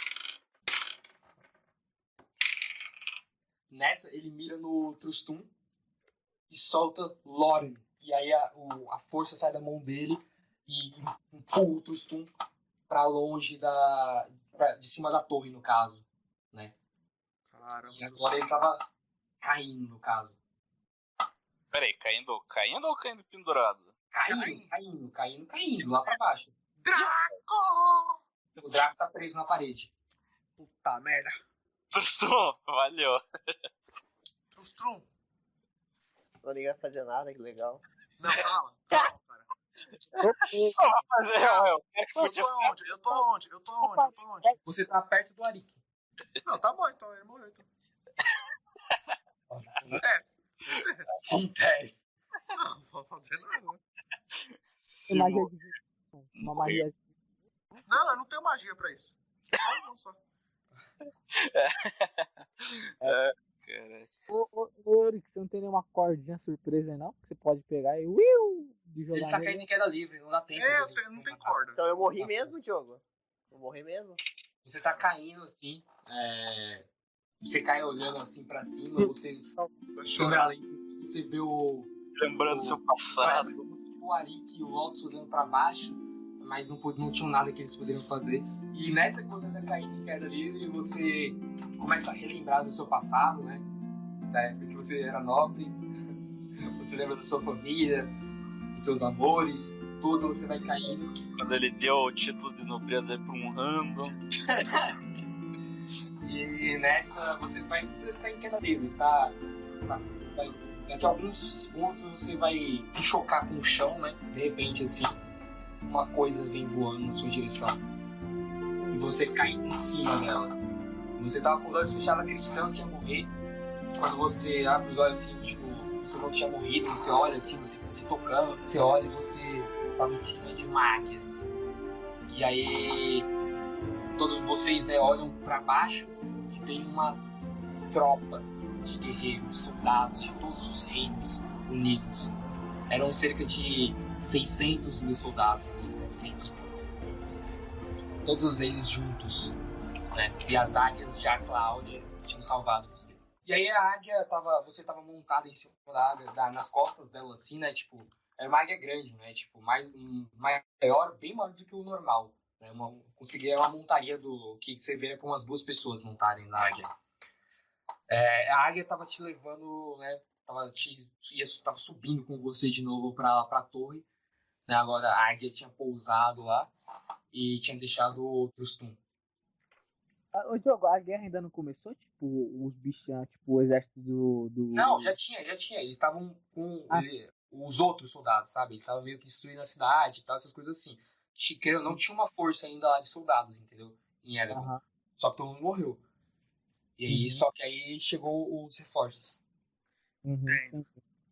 Nessa ele mira no Trustum e solta Loren. E aí a, o, a força sai da mão dele e empurra o Trustum pra longe da... Pra, de cima da torre, no caso, né? Caramba. E agora ele tava caindo, no caso. Peraí, caindo, caindo ou caindo pendurado? Caindo, Caindo. caindo, caindo, caindo, lá pra baixo. Draco! O Draco tá preso na parede. Puta merda. Trustum, valeu. Trustrum. Não ninguém vai fazer nada, que legal. Não, calma, calma, cara. Mas é, eu quero que Eu podia tô aonde? Eu tô aonde? Eu tô aonde? Eu tô aonde? Você tá perto do Arik. Não, tá bom então, ele morreu então. Nossa, Acontece. Acontece. acontece. Não, não vou fazer nada, né? se magia mo- de... Uma magia. Não, eu não tenho magia pra isso. Só não, só. Caraca. Ô, ô, ô, Orix, você não tem nenhuma cordinha surpresa aí, não? Que você pode pegar e uiu, de Ele jogar tá nele. caindo em queda livre, não dá tempo. É, eu dele tenho- não tem matar. corda. Então eu morri mesmo, Diogo? Eu morri mesmo? Você tá caindo assim, é... você cai olhando assim pra cima, você Vai câmera chorar. lenta, você vê o... Lembrando o... seu Você passado. olha como se fosse o Arik e o Lotus olhando pra baixo, mas não, pod- não tinham nada que eles poderiam fazer. E nessa que você tá caindo em queda livre, você começa a relembrar do seu passado, né? Da época que você era nobre. Você lembra da sua família, dos seus amores, tudo, você vai caindo. Quando ele deu o título de nobreza pra um random. E nessa você vai. Você tá em queda livre, tá? tá vai, daqui a alguns segundos você vai se chocar com o chão, né? De repente, assim, uma coisa vem voando na sua direção. E você cai em cima dela. Você tava com os olhos fechados acreditando que ia morrer. Quando você abre os olhos assim, tipo, você não tinha morrido, você olha assim, você fica se tocando, você olha e você tava em cima de uma águia. E aí todos vocês, né, olham pra baixo e vem uma tropa de guerreiros, soldados de todos os reinos unidos. Eram cerca de seiscentos mil soldados, né, setecentos mil. Todos eles juntos, né? E as águias já, Cláudia, tinham salvado você. E aí a águia tava, você tava montada em cima da águia, da- nas costas dela assim, né? Tipo, era uma águia grande, né? Tipo, mais um, maior, bem maior do que o normal. Né? Uma, conseguia uma montaria do que você vê para umas duas pessoas montarem na águia. É, a águia tava te levando, né? Tava, te, ia, tava subindo com você de novo pra, pra torre. Né? Agora a águia tinha pousado lá e tinha deixado o Trustum. Ah, ô, Diogo, a guerra ainda não começou? Tipo, os bichão, tipo, o exército do... do... Não, já tinha, já tinha. Eles estavam com Ah. ele- os outros soldados, sabe? Eles estavam meio que destruindo a cidade e tal, essas coisas assim. Chiqueiro não tinha uma força ainda lá de soldados, entendeu? Em Erebor. Aham. Só que todo mundo morreu. E aí, Uhum. só que aí chegou os reforços. Uhum. Entendo.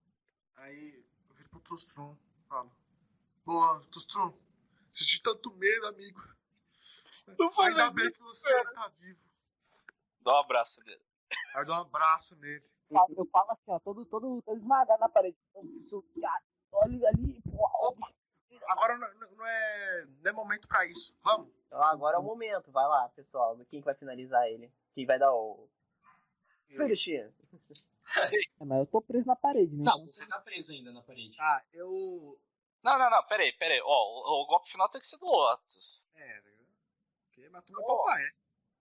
Aí eu viro pro Trustrum e falo: Boa, Trustrum, senti tanto medo, amigo. Não foi Ainda legal. bem que você está vivo. Dá um abraço dele. Aí eu dou um abraço nele. Eu falo- Eu falo assim, ó, todo, todo, todo esmagado na parede. Isso, cara, olha ali, porra, ó, Opa, agora não, não- não é, não é momento pra isso. Vamos. Então agora é o momento, vai lá, pessoal. Quem que vai finalizar ele? Quem vai dar o. Finish! é, mas eu tô preso na parede, né? Não, Então, você tá preso ainda na parede. Ah, eu. Não, não, não, peraí, peraí. Ó, o, o golpe final tem que ser do Lotus. É, Porque matou meu papai, né?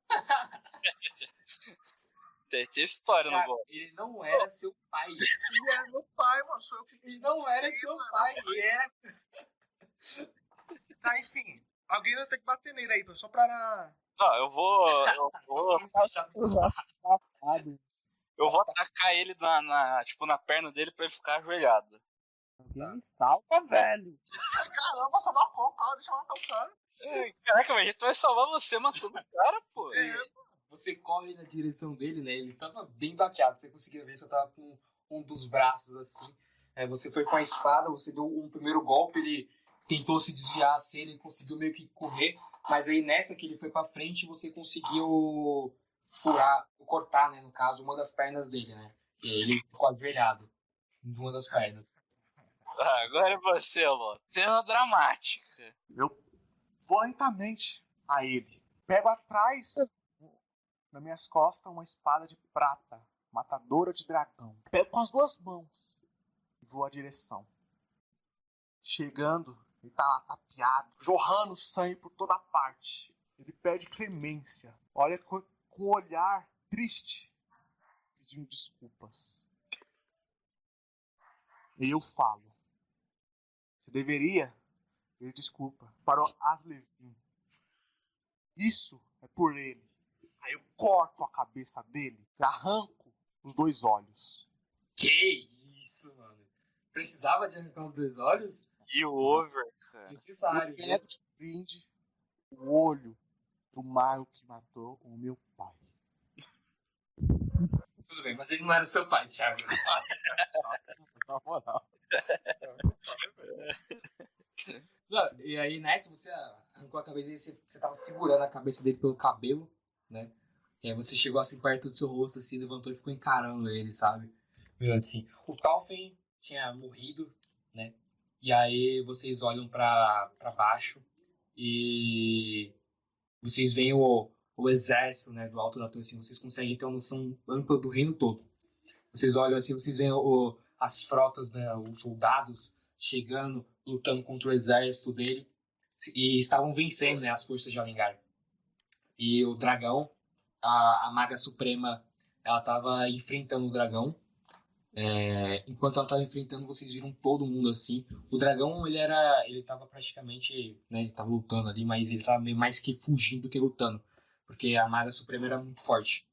Tem, tem história Cara, no gol. ele não era seu pai. Ele era meu pai, mano. Sou eu que. Ele não era Sim, seu mano. pai. Ele era... Tá, enfim. Alguém vai ter que bater nele aí, só pra. Não, eu vou. Eu vou, Safado. eu vou atacar ele na, na, tipo, na perna dele pra ele ficar ajoelhado. Alguém me salva, velho. Caramba, só dá como, cara. Deixa eu matar o cara. Caraca, mas a gente vai salvar você matando o cara, pô. Você, você corre na direção dele, né? Ele tava bem baqueado. Você conseguia ver, só tava com um dos braços assim. Aí você foi com a espada, você deu um primeiro golpe, ele tentou se desviar assim, ele conseguiu meio que correr. Mas aí nessa que ele foi pra frente, você conseguiu furar, cortar, né? No caso, uma das pernas dele, né? E aí ele ficou ajoelhado em uma das pernas. Ah, agora é você, Lô. Cena dramática. Eu vou lentamente a ele. Pego atrás, nas minhas costas, uma espada de prata, matadora de dragão. Pego com as duas mãos e vou à direção. Chegando, ele tá lá tapeado, jorrando sangue por toda parte. Ele pede clemência. Olha com, com um olhar triste, pedindo desculpas. E eu falo. Você deveria pedir desculpa para o Aslevin. Isso é por ele. Aí eu corto a cabeça dele e arranco os dois olhos. Que isso, mano. Precisava de arrancar os dois olhos? E o over, cara. Necessário. Eu pego de brinde o olho do mago que matou o meu pai. Tudo bem, mas ele não era seu pai, Thiago. Na moral. Não, e aí nessa você arrancou a cabeça dele, você, você tava segurando a cabeça dele pelo cabelo, né? E aí você chegou assim perto do seu rosto, assim, levantou e ficou encarando ele, sabe? Meio assim. O Talfen tinha morrido, né? E aí vocês olham pra, pra baixo e vocês veem o, o exército, né, do alto da torre, assim, vocês conseguem ter uma noção ampla do reino todo. Vocês olham assim, vocês veem o, as frotas, né, os soldados chegando, lutando contra o exército dele, e estavam vencendo, né, as forças de Alengar. E o dragão, a, a maga suprema, ela estava enfrentando o dragão. É, enquanto ela estava enfrentando, vocês viram todo mundo assim. O dragão, ele era, ele estava praticamente, né, ele estava lutando ali, mas ele estava mais que fugindo do que lutando, porque a maga suprema era muito forte.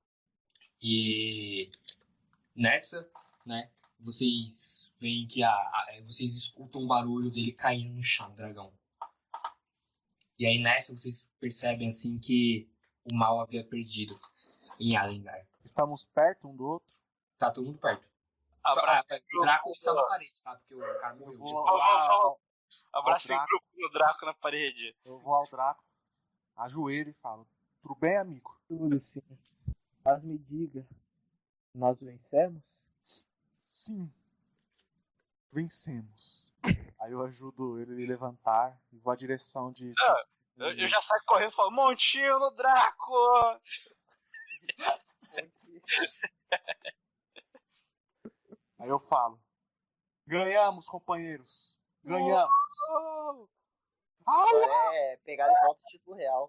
E nessa, né, vocês veem que a, a, vocês escutam o barulho dele caindo no chão, o dragão. E aí nessa vocês percebem assim que o mal havia perdido em Alengar. Estamos perto um do outro. Tá todo mundo perto. Abraço. Só, ah, o Draco está na parede, tá? Porque o cara morreu. Eu vou lá ao, Abraço em Draco. grupo no Draco na parede. eu vou ao Draco, ajoelho e falo: tudo bem, amigo? Tudo sim. Mas me diga, nós vencemos? Sim. Vencemos. Aí eu ajudo ele a levantar e vou à direção de. Ah, Eu, eu já saio correndo e falo, montinho no Draco! Aí eu falo: ganhamos, companheiros. Ganhamos. Oh! Ah, É, pegar de volta o título real.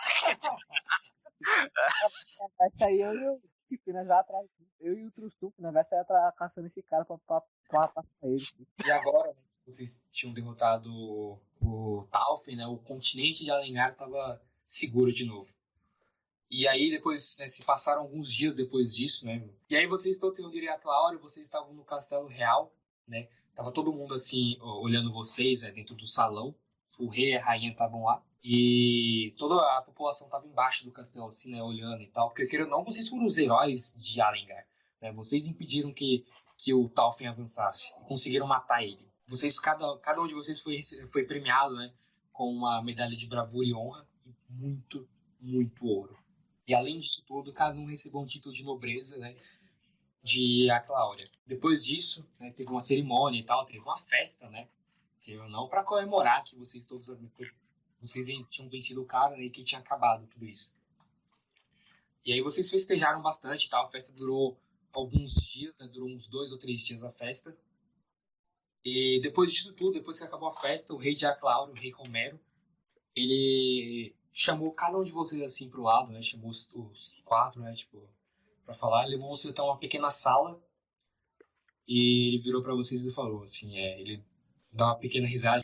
Vai sair eu e o Tiff, né? Já atrás. Eu e o Trustup, né? Vai sair atrás caçando esse cara pra, pra, pra passar ele. E agora, né, vocês tinham derrotado o, o Talfen, né? O continente de Alengar estava seguro de novo. E aí depois, né, se passaram alguns dias depois disso, né? E aí vocês todos se reuniram aquela hora, vocês estavam no Castelo Real, né? Tava todo mundo assim, olhando vocês, né, dentro do salão. O rei e a rainha estavam lá. E toda a população estava embaixo do castelo, assim, né, olhando e tal. Porque, querendo ou não, vocês foram os heróis de Alengar, né? Vocês impediram que, que o Talfen avançasse. E conseguiram matar ele. Vocês, cada, cada um de vocês foi, foi premiado, né, com uma medalha de bravura e honra. E muito, muito ouro. E além disso tudo, cada um recebeu um título de nobreza, né, de Aclaória. Depois disso, né, teve uma cerimônia e tal, teve uma festa, né, que eu não para comemorar que vocês todos vocês tinham vencido o cara, né, e que tinha acabado tudo isso. E aí vocês festejaram bastante, tal. A festa durou alguns dias, né, durou uns dois ou três dias a festa. E depois disso tudo, depois que acabou a festa, o rei de Aclaória, o rei Romero, ele chamou cada um de vocês assim pro lado, né? Chamou os, os quatro, né? Tipo, pra falar. Levou você até uma pequena sala. E ele virou pra vocês e falou assim, é, ele dá uma pequena risada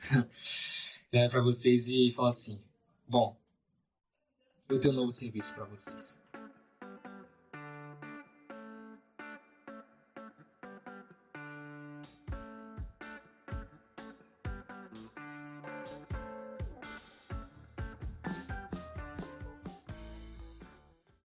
né, pra vocês e fala assim, bom, eu tenho um novo serviço pra vocês.